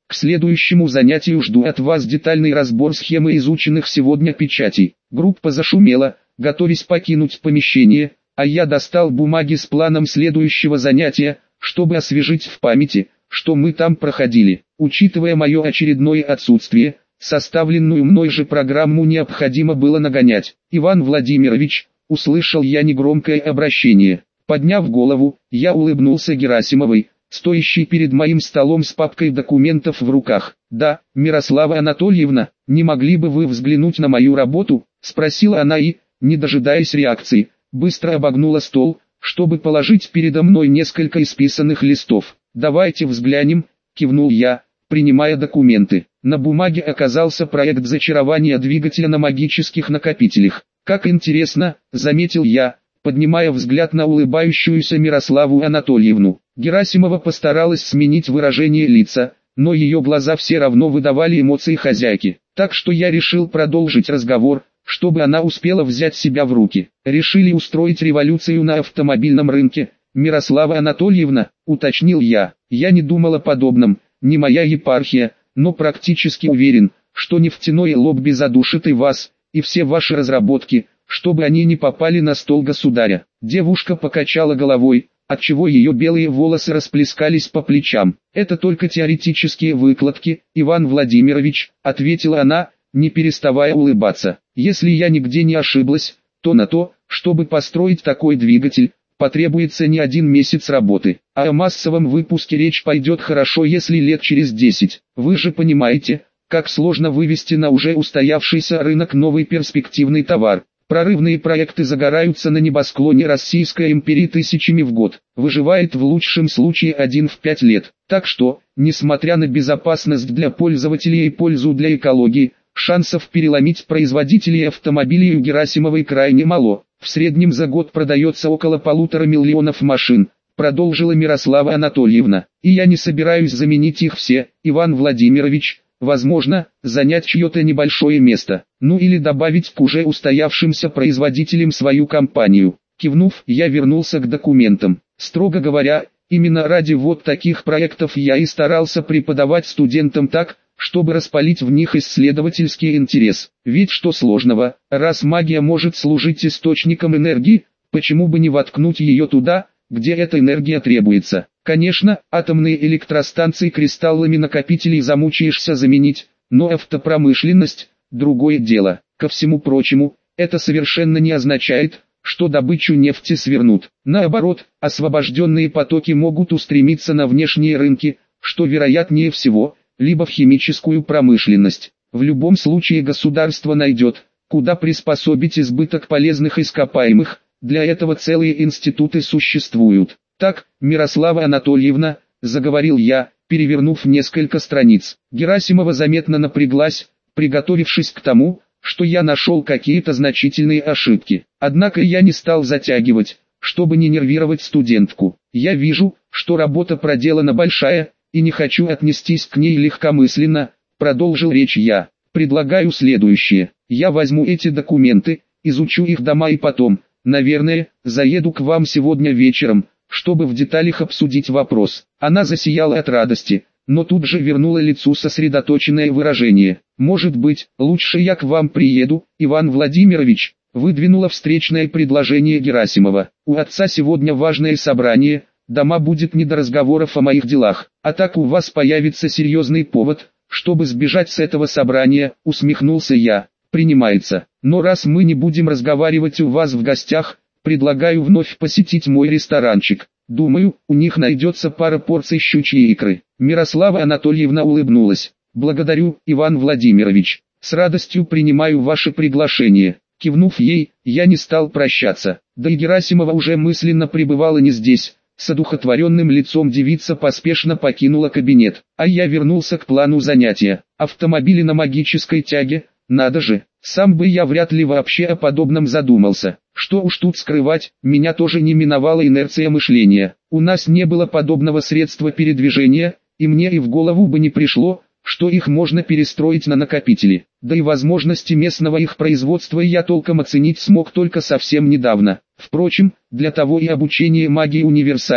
К следующему занятию жду от вас детальный разбор схемы изученных сегодня печатей. Группа зашумела, готовясь покинуть помещение, а я достал бумаги с планом следующего занятия, чтобы освежить в памяти, что мы там проходили. Учитывая мое очередное отсутствие, составленную мной же программу необходимо было нагонять. «Иван Владимирович», услышал я негромкое обращение. Подняв голову, я улыбнулся Герасимовой, стоящей перед моим столом с папкой документов в руках. «Да, Мирослава Анатольевна, не могли бы вы взглянуть на мою работу?» – спросила она и, не дожидаясь реакции, быстро обогнула стол, чтобы положить передо мной несколько исписанных листов. «Давайте взглянем», – кивнул я, принимая документы. На бумаге оказался проект зачарования двигателя на магических накопителях. «Как интересно», – заметил я, поднимая взгляд на улыбающуюся Мирославу Анатольевну. Герасимова постаралась сменить выражение лица, но ее глаза все равно выдавали эмоции хозяйки. Так что я решил продолжить разговор, чтобы она успела взять себя в руки. «Решили устроить революцию на автомобильном рынке, Мирослава Анатольевна», уточнил я. «Я не думал о подобном, не моя епархия, но практически уверен, что нефтяное лобби задушит и вас, и все ваши разработки, чтобы они не попали на стол государя». Девушка покачала головой, отчего ее белые волосы расплескались по плечам. «Это только теоретические выкладки, Иван Владимирович», ответила она, не переставая улыбаться. «Если я нигде не ошиблась, то на то, чтобы построить такой двигатель, потребуется не один месяц работы, а о массовом выпуске речь пойдет хорошо, если лет через десять. Вы же понимаете, как сложно вывести на уже устоявшийся рынок новый перспективный товар. Прорывные проекты загораются на небосклоне Российской империи тысячами в год, выживает в лучшем случае один в пять лет. Так что, несмотря на безопасность для пользователей и пользу для экологии, шансов переломить производителей автомобилей у Герасимовой крайне мало. В среднем за год продается около полутора миллионов машин, продолжила Мирослава Анатольевна. И я не собираюсь заменить их все, Иван Владимирович. Возможно, занять чье-то небольшое место, ну или добавить к уже устоявшимся производителям свою компанию. Кивнув, я вернулся к документам. Строго говоря, именно ради вот таких проектов я и старался преподавать студентам так, чтобы распалить в них исследовательский интерес. Ведь что сложного, раз магия может служить источником энергии, почему бы не воткнуть ее туда, где эта энергия требуется? Конечно, атомные электростанции кристаллами накопителей замучаешься заменить, но автопромышленность – другое дело. Ко всему прочему, это совершенно не означает, что добычу нефти свернут. Наоборот, освобожденные потоки могут устремиться на внешние рынки, что вероятнее всего, либо в химическую промышленность. В любом случае государство найдет, куда приспособить избыток полезных ископаемых. Для этого целые институты существуют. «Так, Мирослава Анатольевна», — заговорил я, перевернув несколько страниц. Герасимова заметно напряглась, приготовившись к тому, что я нашел какие-то значительные ошибки. Однако я не стал затягивать, чтобы не нервировать студентку. «Я вижу, что работа проделана большая, и не хочу отнестись к ней легкомысленно», — продолжил речь я. «Предлагаю следующее. Я возьму эти документы, изучу их дома и потом, наверное, заеду к вам сегодня вечером, чтобы в деталях обсудить вопрос». Она засияла от радости, но тут же вернула лицу сосредоточенное выражение. «Может быть, лучше я к вам приеду, Иван Владимирович», выдвинула встречное предложение Герасимова. «У отца сегодня важное собрание, дома будет не до разговоров о моих делах, а так у вас появится серьезный повод, чтобы сбежать с этого собрания», усмехнулся я. «Принимается. Но раз мы не будем разговаривать у вас в гостях, предлагаю вновь посетить мой ресторанчик. Думаю, у них найдется пара порций щучьей икры». Мирослава Анатольевна улыбнулась. «Благодарю, Иван Владимирович. С радостью принимаю ваше приглашение». Кивнув ей, я не стал прощаться. Да и Герасимова уже мысленно пребывала не здесь. С одухотворенным лицом девица поспешно покинула кабинет. А я вернулся к плану занятия. Автомобили на магической тяге. Надо же, сам бы я вряд ли вообще о подобном задумался. Что уж тут скрывать, меня тоже не миновала инерция мышления. У нас не было подобного средства передвижения, и мне и в голову бы не пришло, что их можно перестроить на накопители. Да и возможности местного их производства я толком оценить смог только совсем недавно. Впрочем, для того и обучение магии универсальной,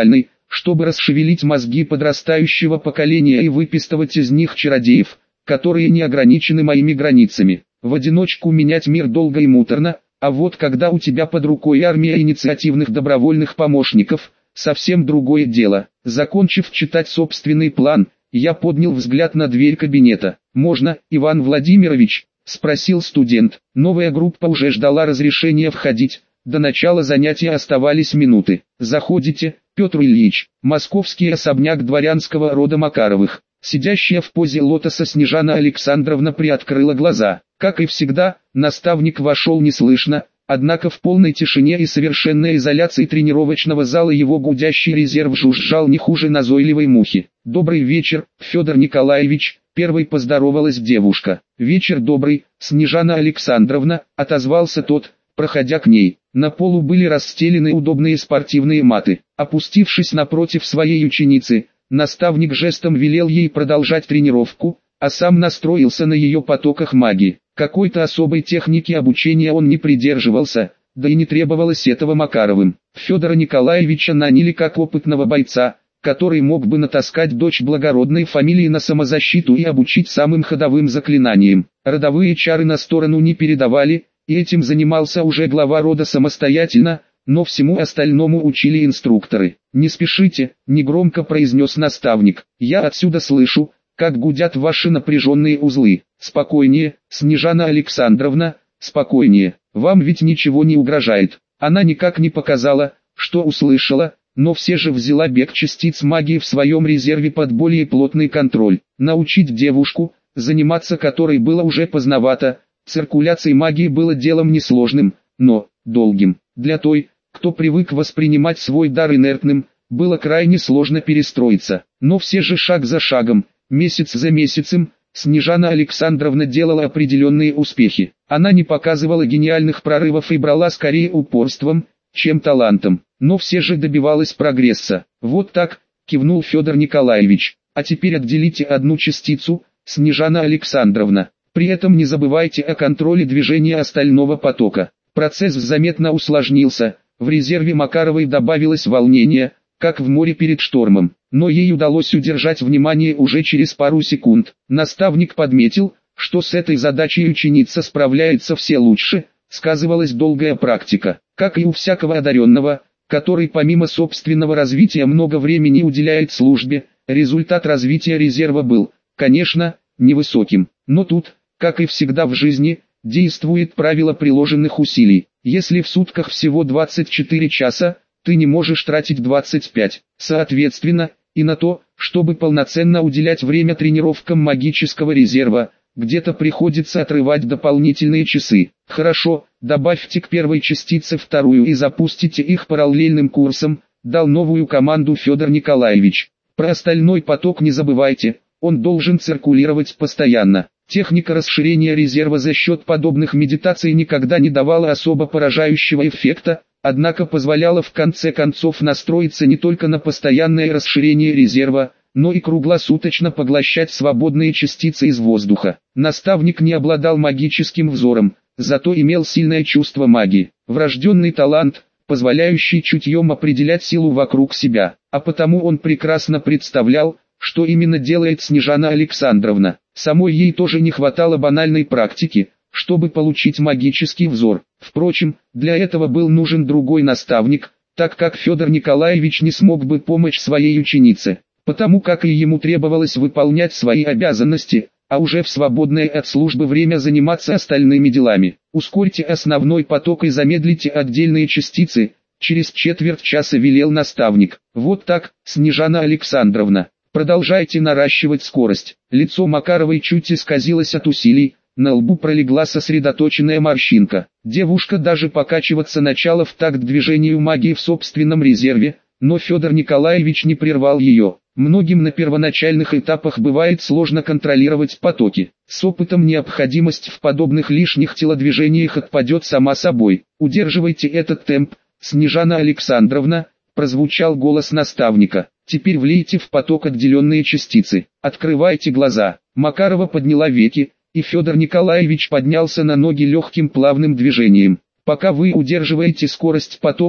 чтобы расшевелить мозги подрастающего поколения и выпистывать из них чародеев, которые не ограничены моими границами. В одиночку менять мир долго и муторно, а вот когда у тебя под рукой армия инициативных добровольных помощников, совсем другое дело. Закончив читать собственный план, я поднял взгляд на дверь кабинета. «Можно, Иван Владимирович?» – спросил студент. Новая группа уже ждала разрешения входить. До начала занятия оставались минуты. «Заходите, Петр Ильич». Московский особняк дворянского рода Макаровых. Сидящая в позе лотоса Снежана Александровна приоткрыла глаза. Как и всегда, наставник вошел неслышно, однако в полной тишине и совершенной изоляции тренировочного зала его гудящий резерв жужжал не хуже назойливой мухи. «Добрый вечер, Федор Николаевич», — первой поздоровалась девушка. «Вечер добрый, Снежана Александровна», — отозвался тот, проходя к ней. На полу были расстелены удобные спортивные маты. Опустившись напротив своей ученицы, наставник жестом велел ей продолжать тренировку, а сам настроился на ее потоках магии. Какой-то особой техники обучения он не придерживался, да и не требовалось этого Макаровым. Федора Николаевича наняли как опытного бойца, который мог бы натаскать дочь благородной фамилии на самозащиту и обучить самым ходовым заклинаниям. Родовые чары на сторону не передавали, и этим занимался уже глава рода самостоятельно, но всему остальному учили инструкторы. «Не спешите», — негромко произнес наставник, — «я отсюда слышу, как гудят ваши напряженные узлы. Спокойнее, Снежана Александровна, спокойнее, вам ведь ничего не угрожает». Она никак не показала, что услышала, но все же взяла бег частиц магии в своем резерве под более плотный контроль. Научить девушку, заниматься которой было уже поздновато, циркуляцией магии было делом несложным, но долгим. Для той, кто привык воспринимать свой дар инертным, было крайне сложно перестроиться. Но все же шаг за шагом, месяц за месяцем, Снежана Александровна делала определенные успехи. Она не показывала гениальных прорывов и брала скорее упорством, чем талантом, но все же добивалась прогресса. «Вот так», — кивнул Федор Николаевич, — «а теперь отделите одну частицу, Снежана Александровна. При этом не забывайте о контроле движения остального потока». Процесс заметно усложнился, в резерве Макаровой добавилось волнение, как в море перед штормом, но ей удалось удержать внимание уже через пару секунд. Наставник подметил, что с этой задачей ученица справляется все лучше, сказывалась долгая практика, как и у всякого одаренного, который помимо собственного развития много времени уделяет службе. Результат развития резерва был, конечно, невысоким, но тут, как и всегда в жизни, действует правило приложенных усилий. Если в сутках всего двадцать четыре часа, ты не можешь тратить двадцать пять. Соответственно, и на то, чтобы полноценно уделять время тренировкам магического резерва, где-то приходится отрывать дополнительные часы. Хорошо, добавьте к первой частице вторую и запустите их параллельным курсом, дал новую команду Федор Николаевич. Про остальной поток не забывайте, он должен циркулировать постоянно. Техника расширения резерва за счет подобных медитаций никогда не давала особо поражающего эффекта, однако позволяла в конце концов настроиться не только на постоянное расширение резерва, но и круглосуточно поглощать свободные частицы из воздуха. Наставник не обладал магическим взором, зато имел сильное чувство магии, врожденный талант, позволяющий чутьем определять силу вокруг себя, а потому он прекрасно представлял, что именно делает Снежана Александровна. Самой ей тоже не хватало банальной практики, чтобы получить магический взор. Впрочем, для этого был нужен другой наставник, так как Федор Николаевич не смог бы помочь своей ученице, потому как и ему требовалось выполнять свои обязанности, а уже в свободное от службы время заниматься остальными делами. Ускорьте основной поток и замедлите отдельные частицы, через четверть часа велел наставник. Вот так, Снежана Александровна. Продолжайте наращивать скорость. Лицо Макаровой чуть исказилось от усилий, на лбу пролегла сосредоточенная морщинка. Девушка даже покачиваться начала в такт движению магии в собственном резерве, но Федор Николаевич не прервал ее. Многим на первоначальных этапах бывает сложно контролировать потоки. С опытом необходимость в подобных лишних телодвижениях отпадет сама собой. Удерживайте этот темп, Снежана Александровна, прозвучал голос наставника. Теперь влейте в поток отделенные частицы. Открывайте глаза. Макарова подняла веки, и Федор Николаевич поднялся на ноги легким плавным движением. Пока вы удерживаете скорость потока,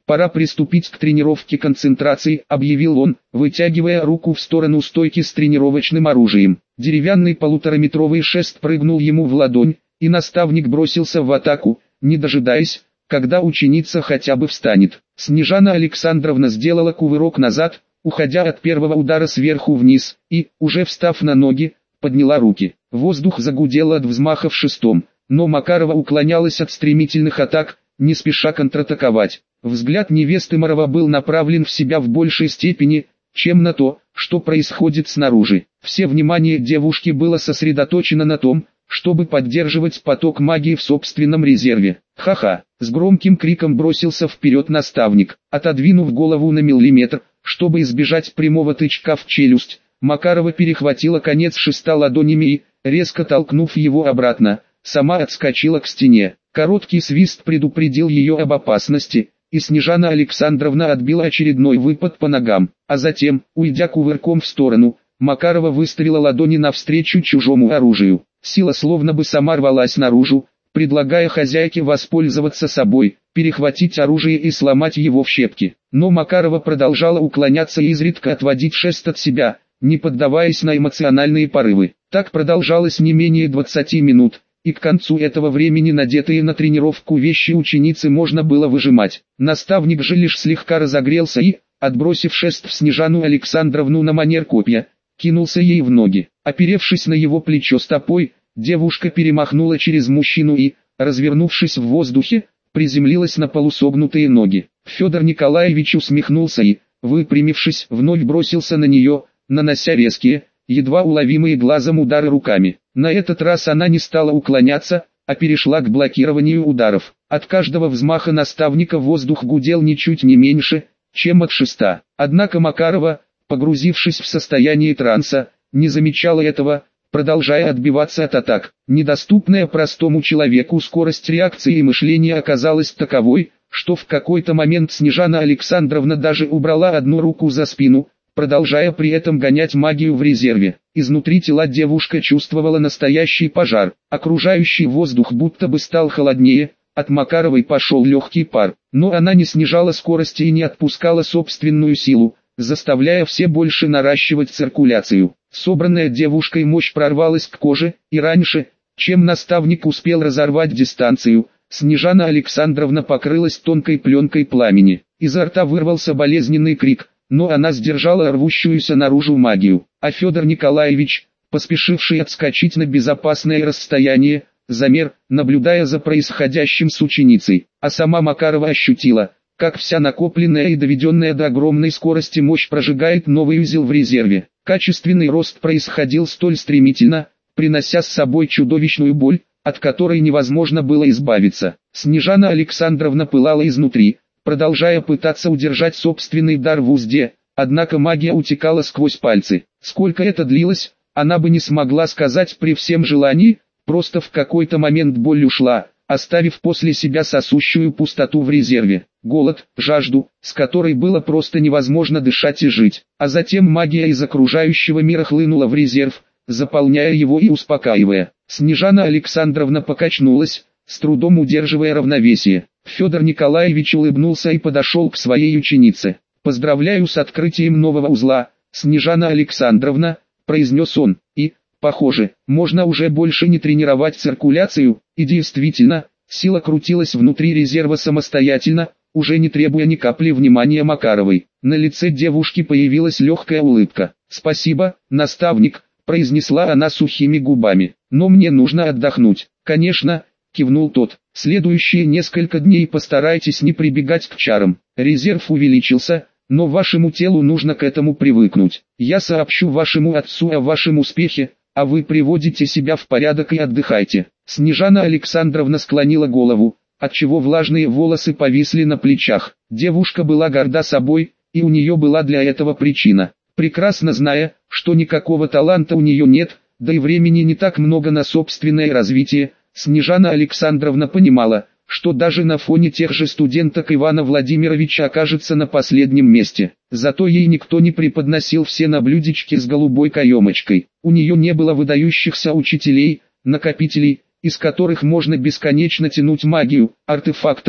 «Пора приступить к тренировке концентрации», — объявил он, вытягивая руку в сторону стойки с тренировочным оружием. Деревянный полутораметровый шест прыгнул ему в ладонь, и наставник бросился в атаку, не дожидаясь, когда ученица хотя бы встанет. Снежана Александровна сделала кувырок назад, уходя от первого удара сверху вниз, и, уже встав на ноги, подняла руки. Воздух загудел от взмахов шестом, но Макарова уклонялась от стремительных атак, не спеша контратаковать. Взгляд невесты Марова был направлен в себя в большей степени, чем на то, что происходит снаружи. Все внимание девушки было сосредоточено на том, чтобы поддерживать поток магии в собственном резерве. «Ха-ха!» — с громким криком бросился вперед наставник, отодвинув голову на миллиметр, чтобы избежать прямого тычка в челюсть. Макарова перехватила конец шеста ладонями и, резко толкнув его обратно, сама отскочила к стене. Короткий свист предупредил ее об опасности, и Снежана Александровна отбила очередной выпад по ногам, а затем, уйдя кувырком в сторону, Макарова выставила ладони навстречу чужому оружию. Сила словно бы сама рвалась наружу, предлагая хозяйке воспользоваться собой, перехватить оружие и сломать его в щепки. Но Макарова продолжала уклоняться и изредка отводить шест от себя, не поддаваясь на эмоциональные порывы. Так продолжалось не менее двадцати минут, и к концу этого времени надетые на тренировку вещи ученицы можно было выжимать. Наставник же лишь слегка разогрелся и, отбросив шест в Снежану Александровну на манер копья, кинулся ей в ноги. Оперевшись на его плечо стопой, девушка перемахнула через мужчину и, развернувшись в воздухе, приземлилась на полусогнутые ноги. Федор Николаевич усмехнулся и, выпрямившись, вновь бросился на нее, нанося резкие, едва уловимые глазом удары руками. На этот раз она не стала уклоняться, а перешла к блокированию ударов. От каждого взмаха наставника воздух гудел ничуть не меньше, чем от шеста. Однако Макарова, погрузившись в состояние транса, не замечала этого, продолжая отбиваться от атак. Недоступная простому человеку скорость реакции и мышления оказалась таковой, что в какой-то момент Снежана Александровна даже убрала одну руку за спину, продолжая при этом гонять магию в резерве. Изнутри тела девушка чувствовала настоящий пожар. Окружающий воздух будто бы стал холоднее, от Макаровой пошел легкий пар, но она не снижала скорости и не отпускала собственную силу, заставляя все больше наращивать циркуляцию. Собранная девушкой мощь прорвалась к коже, и раньше, чем наставник успел разорвать дистанцию, Снежана Александровна покрылась тонкой пленкой пламени. Изо рта вырвался болезненный крик, но она сдержала рвущуюся наружу магию. А Федор Николаевич, поспешивший отскочить на безопасное расстояние, замер, наблюдая за происходящим с ученицей. А сама Макарова ощутила, как вся накопленная и доведенная до огромной скорости мощь прожигает новый узел в резерве. Качественный рост происходил столь стремительно, принося с собой чудовищную боль, от которой невозможно было избавиться. Снежана Александровна пылала изнутри, продолжая пытаться удержать собственный дар в узде, однако магия утекала сквозь пальцы. Сколько это длилось, она бы не смогла сказать при всем желании, просто в какой-то момент боль ушла, оставив после себя сосущую пустоту в резерве, голод, жажду, с которой было просто невозможно дышать и жить. А затем магия из окружающего мира хлынула в резерв, заполняя его и успокаивая. Снежана Александровна покачнулась, с трудом удерживая равновесие. Федор Николаевич улыбнулся и подошел к своей ученице. «Поздравляю с открытием нового узла, Снежана Александровна», — произнес он, и, похоже, можно уже больше не тренировать циркуляцию, и действительно, сила крутилась внутри резерва самостоятельно, уже не требуя ни капли внимания Макаровой. На лице девушки появилась легкая улыбка. «Спасибо, наставник», — произнесла она сухими губами, — «но мне нужно отдохнуть». «Конечно», — кивнул тот, — «следующие несколько дней постарайтесь не прибегать к чарам. Резерв увеличился, но вашему телу нужно к этому привыкнуть. Я сообщу вашему отцу о вашем успехе, а вы приводите себя в порядок и отдыхайте». Снежана Александровна склонила голову, отчего влажные волосы повисли на плечах. Девушка была горда собой, и у нее была для этого причина. Прекрасно зная, что никакого таланта у нее нет, да и времени не так много на собственное развитие, Снежана Александровна понимала, что даже на фоне тех же студенток Ивана Владимировича окажется на последнем месте. Зато ей никто не преподносил все на блюдечке с голубой каемочкой. У нее не было выдающихся учителей, накопителей, из которых можно бесконечно тянуть магию, артефактов,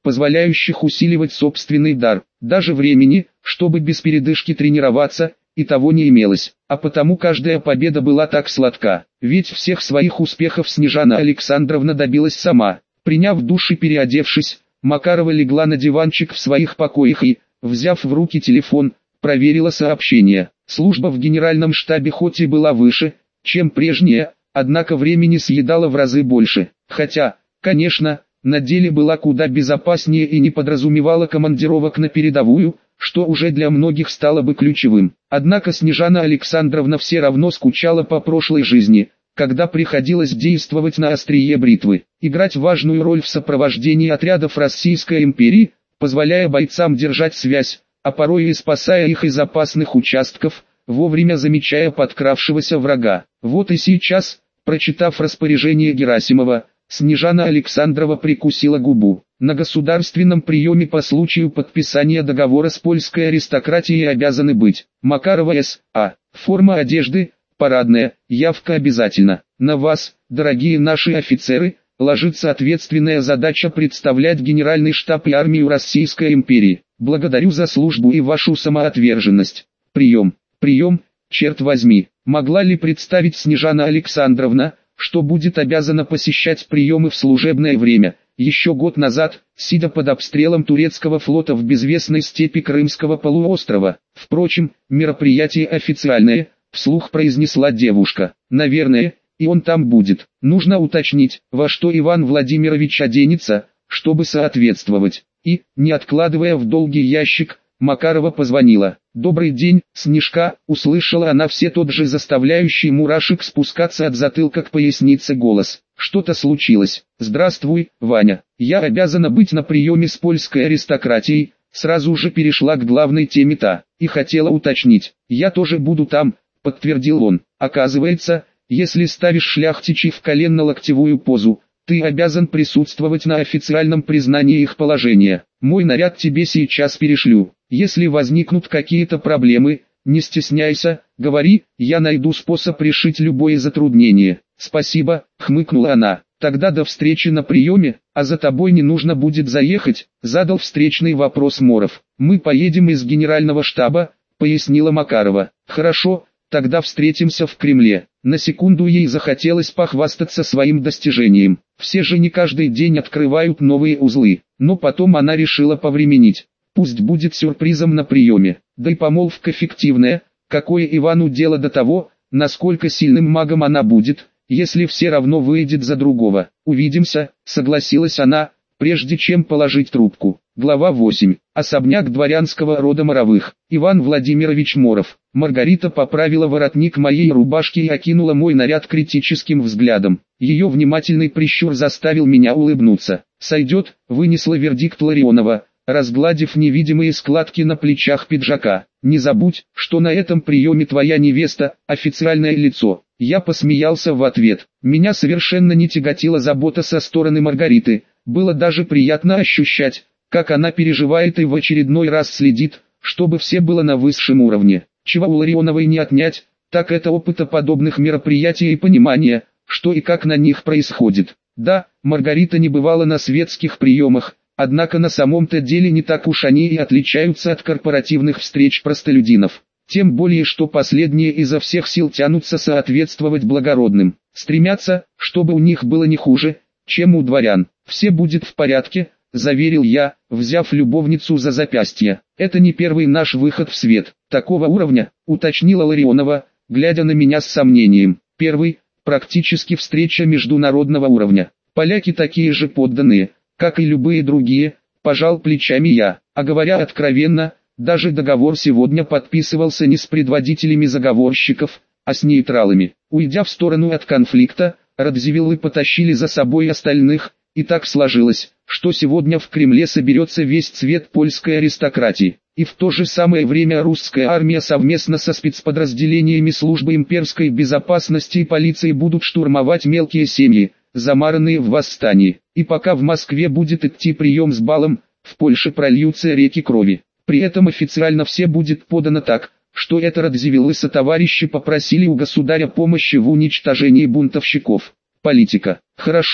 позволяющих усиливать собственный дар. Даже времени, чтобы без передышки тренироваться, и того не имелось, а потому каждая победа была так сладка, ведь всех своих успехов Снежана Александровна добилась сама. Приняв душ и переодевшись, Макарова легла на диванчик в своих покоях и, взяв в руки телефон, проверила сообщение. Служба в генеральном штабе хоть и была выше, чем прежняя, однако времени съедала в разы больше, хотя, конечно, на деле была куда безопаснее и не подразумевала командировок на передовую, что уже для многих стало бы ключевым. Однако Снежана Александровна все равно скучала по прошлой жизни, когда приходилось действовать на острие бритвы, играть важную роль в сопровождении отрядов Российской империи, позволяя бойцам держать связь, а порой и спасая их из опасных участков, вовремя замечая подкравшегося врага. Вот и сейчас, прочитав распоряжение Герасимова, Снежана Александрова прикусила губу. На государственном приеме по случаю подписания договора с польской аристократией обязаны быть Макарова С. А. Форма одежды, парадная, явка обязательно. На вас, дорогие наши офицеры, ложится ответственная задача представлять Генеральный штаб и армию Российской империи. Благодарю за службу и вашу самоотверженность. Прием, прием, черт возьми. Могла ли представить Снежана Александровна, что будет обязана посещать приемы в служебное время, еще год назад, сидя под обстрелом турецкого флота в безвестной степи Крымского полуострова? Впрочем, мероприятие официальное, вслух произнесла девушка. Наверное, и он там будет. Нужно уточнить, во что Иван Владимирович оденется, чтобы соответствовать. И, не откладывая в долгий ящик, Макарова позвонила. «Добрый день, Снежка», услышала она все тот же заставляющий мурашек спускаться от затылка к пояснице голос. «Что-то случилось?» «Здравствуй, Ваня. Я обязана быть на приеме с польской аристократией», сразу же перешла к главной теме та. «И хотела уточнить, я тоже буду там», подтвердил он. «Оказывается, если ставишь шляхтичей в коленно-локтевую позу, ты обязан присутствовать на официальном признании их положения. Мой наряд тебе сейчас перешлю. Если возникнут какие-то проблемы, не стесняйся, говори, я найду способ решить любое затруднение». «Спасибо», хмыкнула она. «Тогда до встречи на приеме, а за тобой не нужно будет заехать», задал встречный вопрос Моров. «Мы поедем из генерального штаба», пояснила Макарова. «Хорошо, тогда встретимся в Кремле». На секунду ей захотелось похвастаться своим достижением. Все же не каждый день открывают новые узлы. Но потом она решила повременить. Пусть будет сюрпризом на приеме. Да и помолвка фиктивная. Какое Ивану дело до того, насколько сильным магом она будет, если все равно выйдет за другого. «Увидимся», согласилась она, прежде чем положить трубку. Глава восемь. Особняк дворянского рода Моровых. Иван Владимирович Моров. Маргарита поправила воротник моей рубашки и окинула мой наряд критическим взглядом. Ее внимательный прищур заставил меня улыбнуться. «Сойдет», вынесла вердикт Ларионова, разгладив невидимые складки на плечах пиджака. «Не забудь, что на этом приеме твоя невеста, официальное лицо». Я посмеялся в ответ. Меня совершенно не тяготила забота со стороны Маргариты. Было даже приятно ощущать, как она переживает и в очередной раз следит, чтобы все было на высшем уровне. Чего у Ларионовой не отнять, так это опыта подобных мероприятий и понимания, что и как на них происходит. Да, Маргарита не бывала на светских приемах, однако на самом-то деле не так уж они и отличаются от корпоративных встреч простолюдинов. Тем более, что последние изо всех сил тянутся соответствовать благородным, стремятся, чтобы у них было не хуже, чем у дворян. «Все будет в порядке», заверил я, взяв любовницу за запястье. «Это не первый наш выход в свет. Такого уровня», уточнила Ларионова, глядя на меня с сомнением. «Первый, практически встреча международного уровня. Поляки такие же подданные, как и любые другие», пожал плечами я. А говоря откровенно, даже договор сегодня подписывался не с предводителями заговорщиков, а с нейтралами. Уйдя в сторону от конфликта, Радзивиллы потащили за собой остальных, и так сложилось, что сегодня в Кремле соберется весь цвет польской аристократии. И в то же самое время русская армия совместно со спецподразделениями службы имперской безопасности и полиции будут штурмовать мелкие семьи, замаранные в восстании. И пока в Москве будет идти прием с балом, в Польше прольются реки крови. При этом официально все будет подано так, что это Радзивиллы сотоварищи попросили у государя помощи в уничтожении бунтовщиков. Политика. Хорошо бы,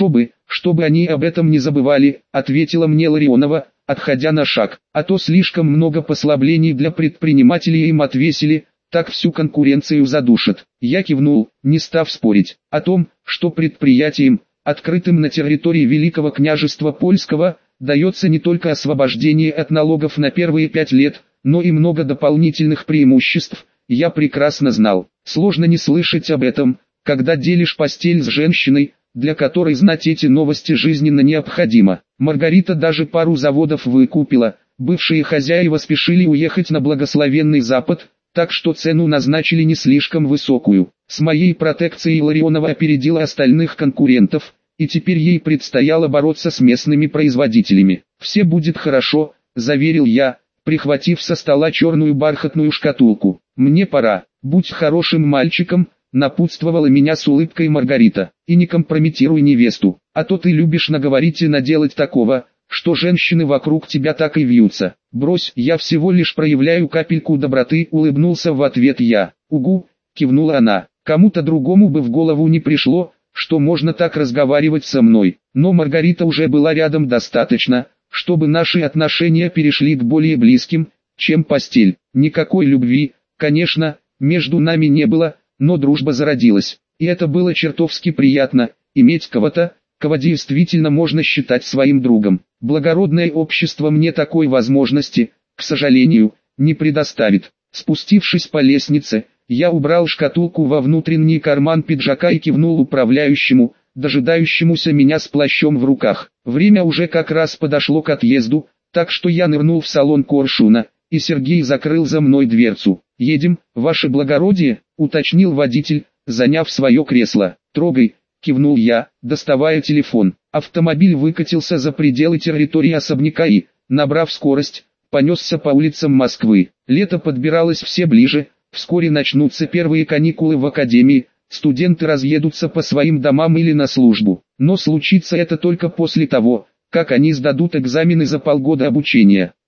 чтобы они об этом не забывали, ответила мне Ларионова, отходя на шаг. А то слишком много послаблений для предпринимателей им отвесили, так всю конкуренцию задушат. Я кивнул, не став спорить о том, что предприятиям, открытым на территории Великого княжества Польского, дается не только освобождение от налогов на первые пять лет, но и много дополнительных преимуществ, я прекрасно знал. Сложно не слышать об этом, когда делишь постель с женщиной, для которой знать эти новости жизненно необходимо. Маргарита даже пару заводов выкупила, бывшие хозяева спешили уехать на благословенный Запад, так что цену назначили не слишком высокую. С моей протекцией Ларионова опередила остальных конкурентов, и теперь ей предстояло бороться с местными производителями. «Все будет хорошо», — заверил я, прихватив со стола черную бархатную шкатулку. «Мне пора, будь хорошим мальчиком», — напутствовала меня с улыбкой Маргарита. «И не компрометируй невесту, а то ты любишь наговорить и наделать такого, что женщины вокруг тебя так и вьются». «Брось, я всего лишь проявляю капельку доброты», — улыбнулся в ответ я. «Угу», — кивнула она. Кому-то другому бы в голову не пришло, что можно так разговаривать со мной. Но Маргарита уже была рядом достаточно, чтобы наши отношения перешли к более близким, чем постель. Никакой любви, конечно, между нами не было, но дружба зародилась. И это было чертовски приятно, иметь кого-то, кого действительно можно считать своим другом. Благородное общество мне такой возможности, к сожалению, не предоставит. Спустившись по лестнице, я убрал шкатулку во внутренний карман пиджака и кивнул управляющему, дожидающемуся меня с плащом в руках. Время уже как раз подошло к отъезду, так что я нырнул в салон Коршуна, и Сергей закрыл за мной дверцу. «Едем, ваше благородие», — уточнил водитель, заняв свое кресло. «Трогай», — кивнул я, доставая телефон. Автомобиль выкатился за пределы территории особняка и, набрав скорость, понесся по улицам Москвы. Лето подбиралось все ближе, вскоре начнутся первые каникулы в академии, студенты разъедутся по своим домам или на службу. Но случится это только после того, как они сдадут экзамены за полгода обучения.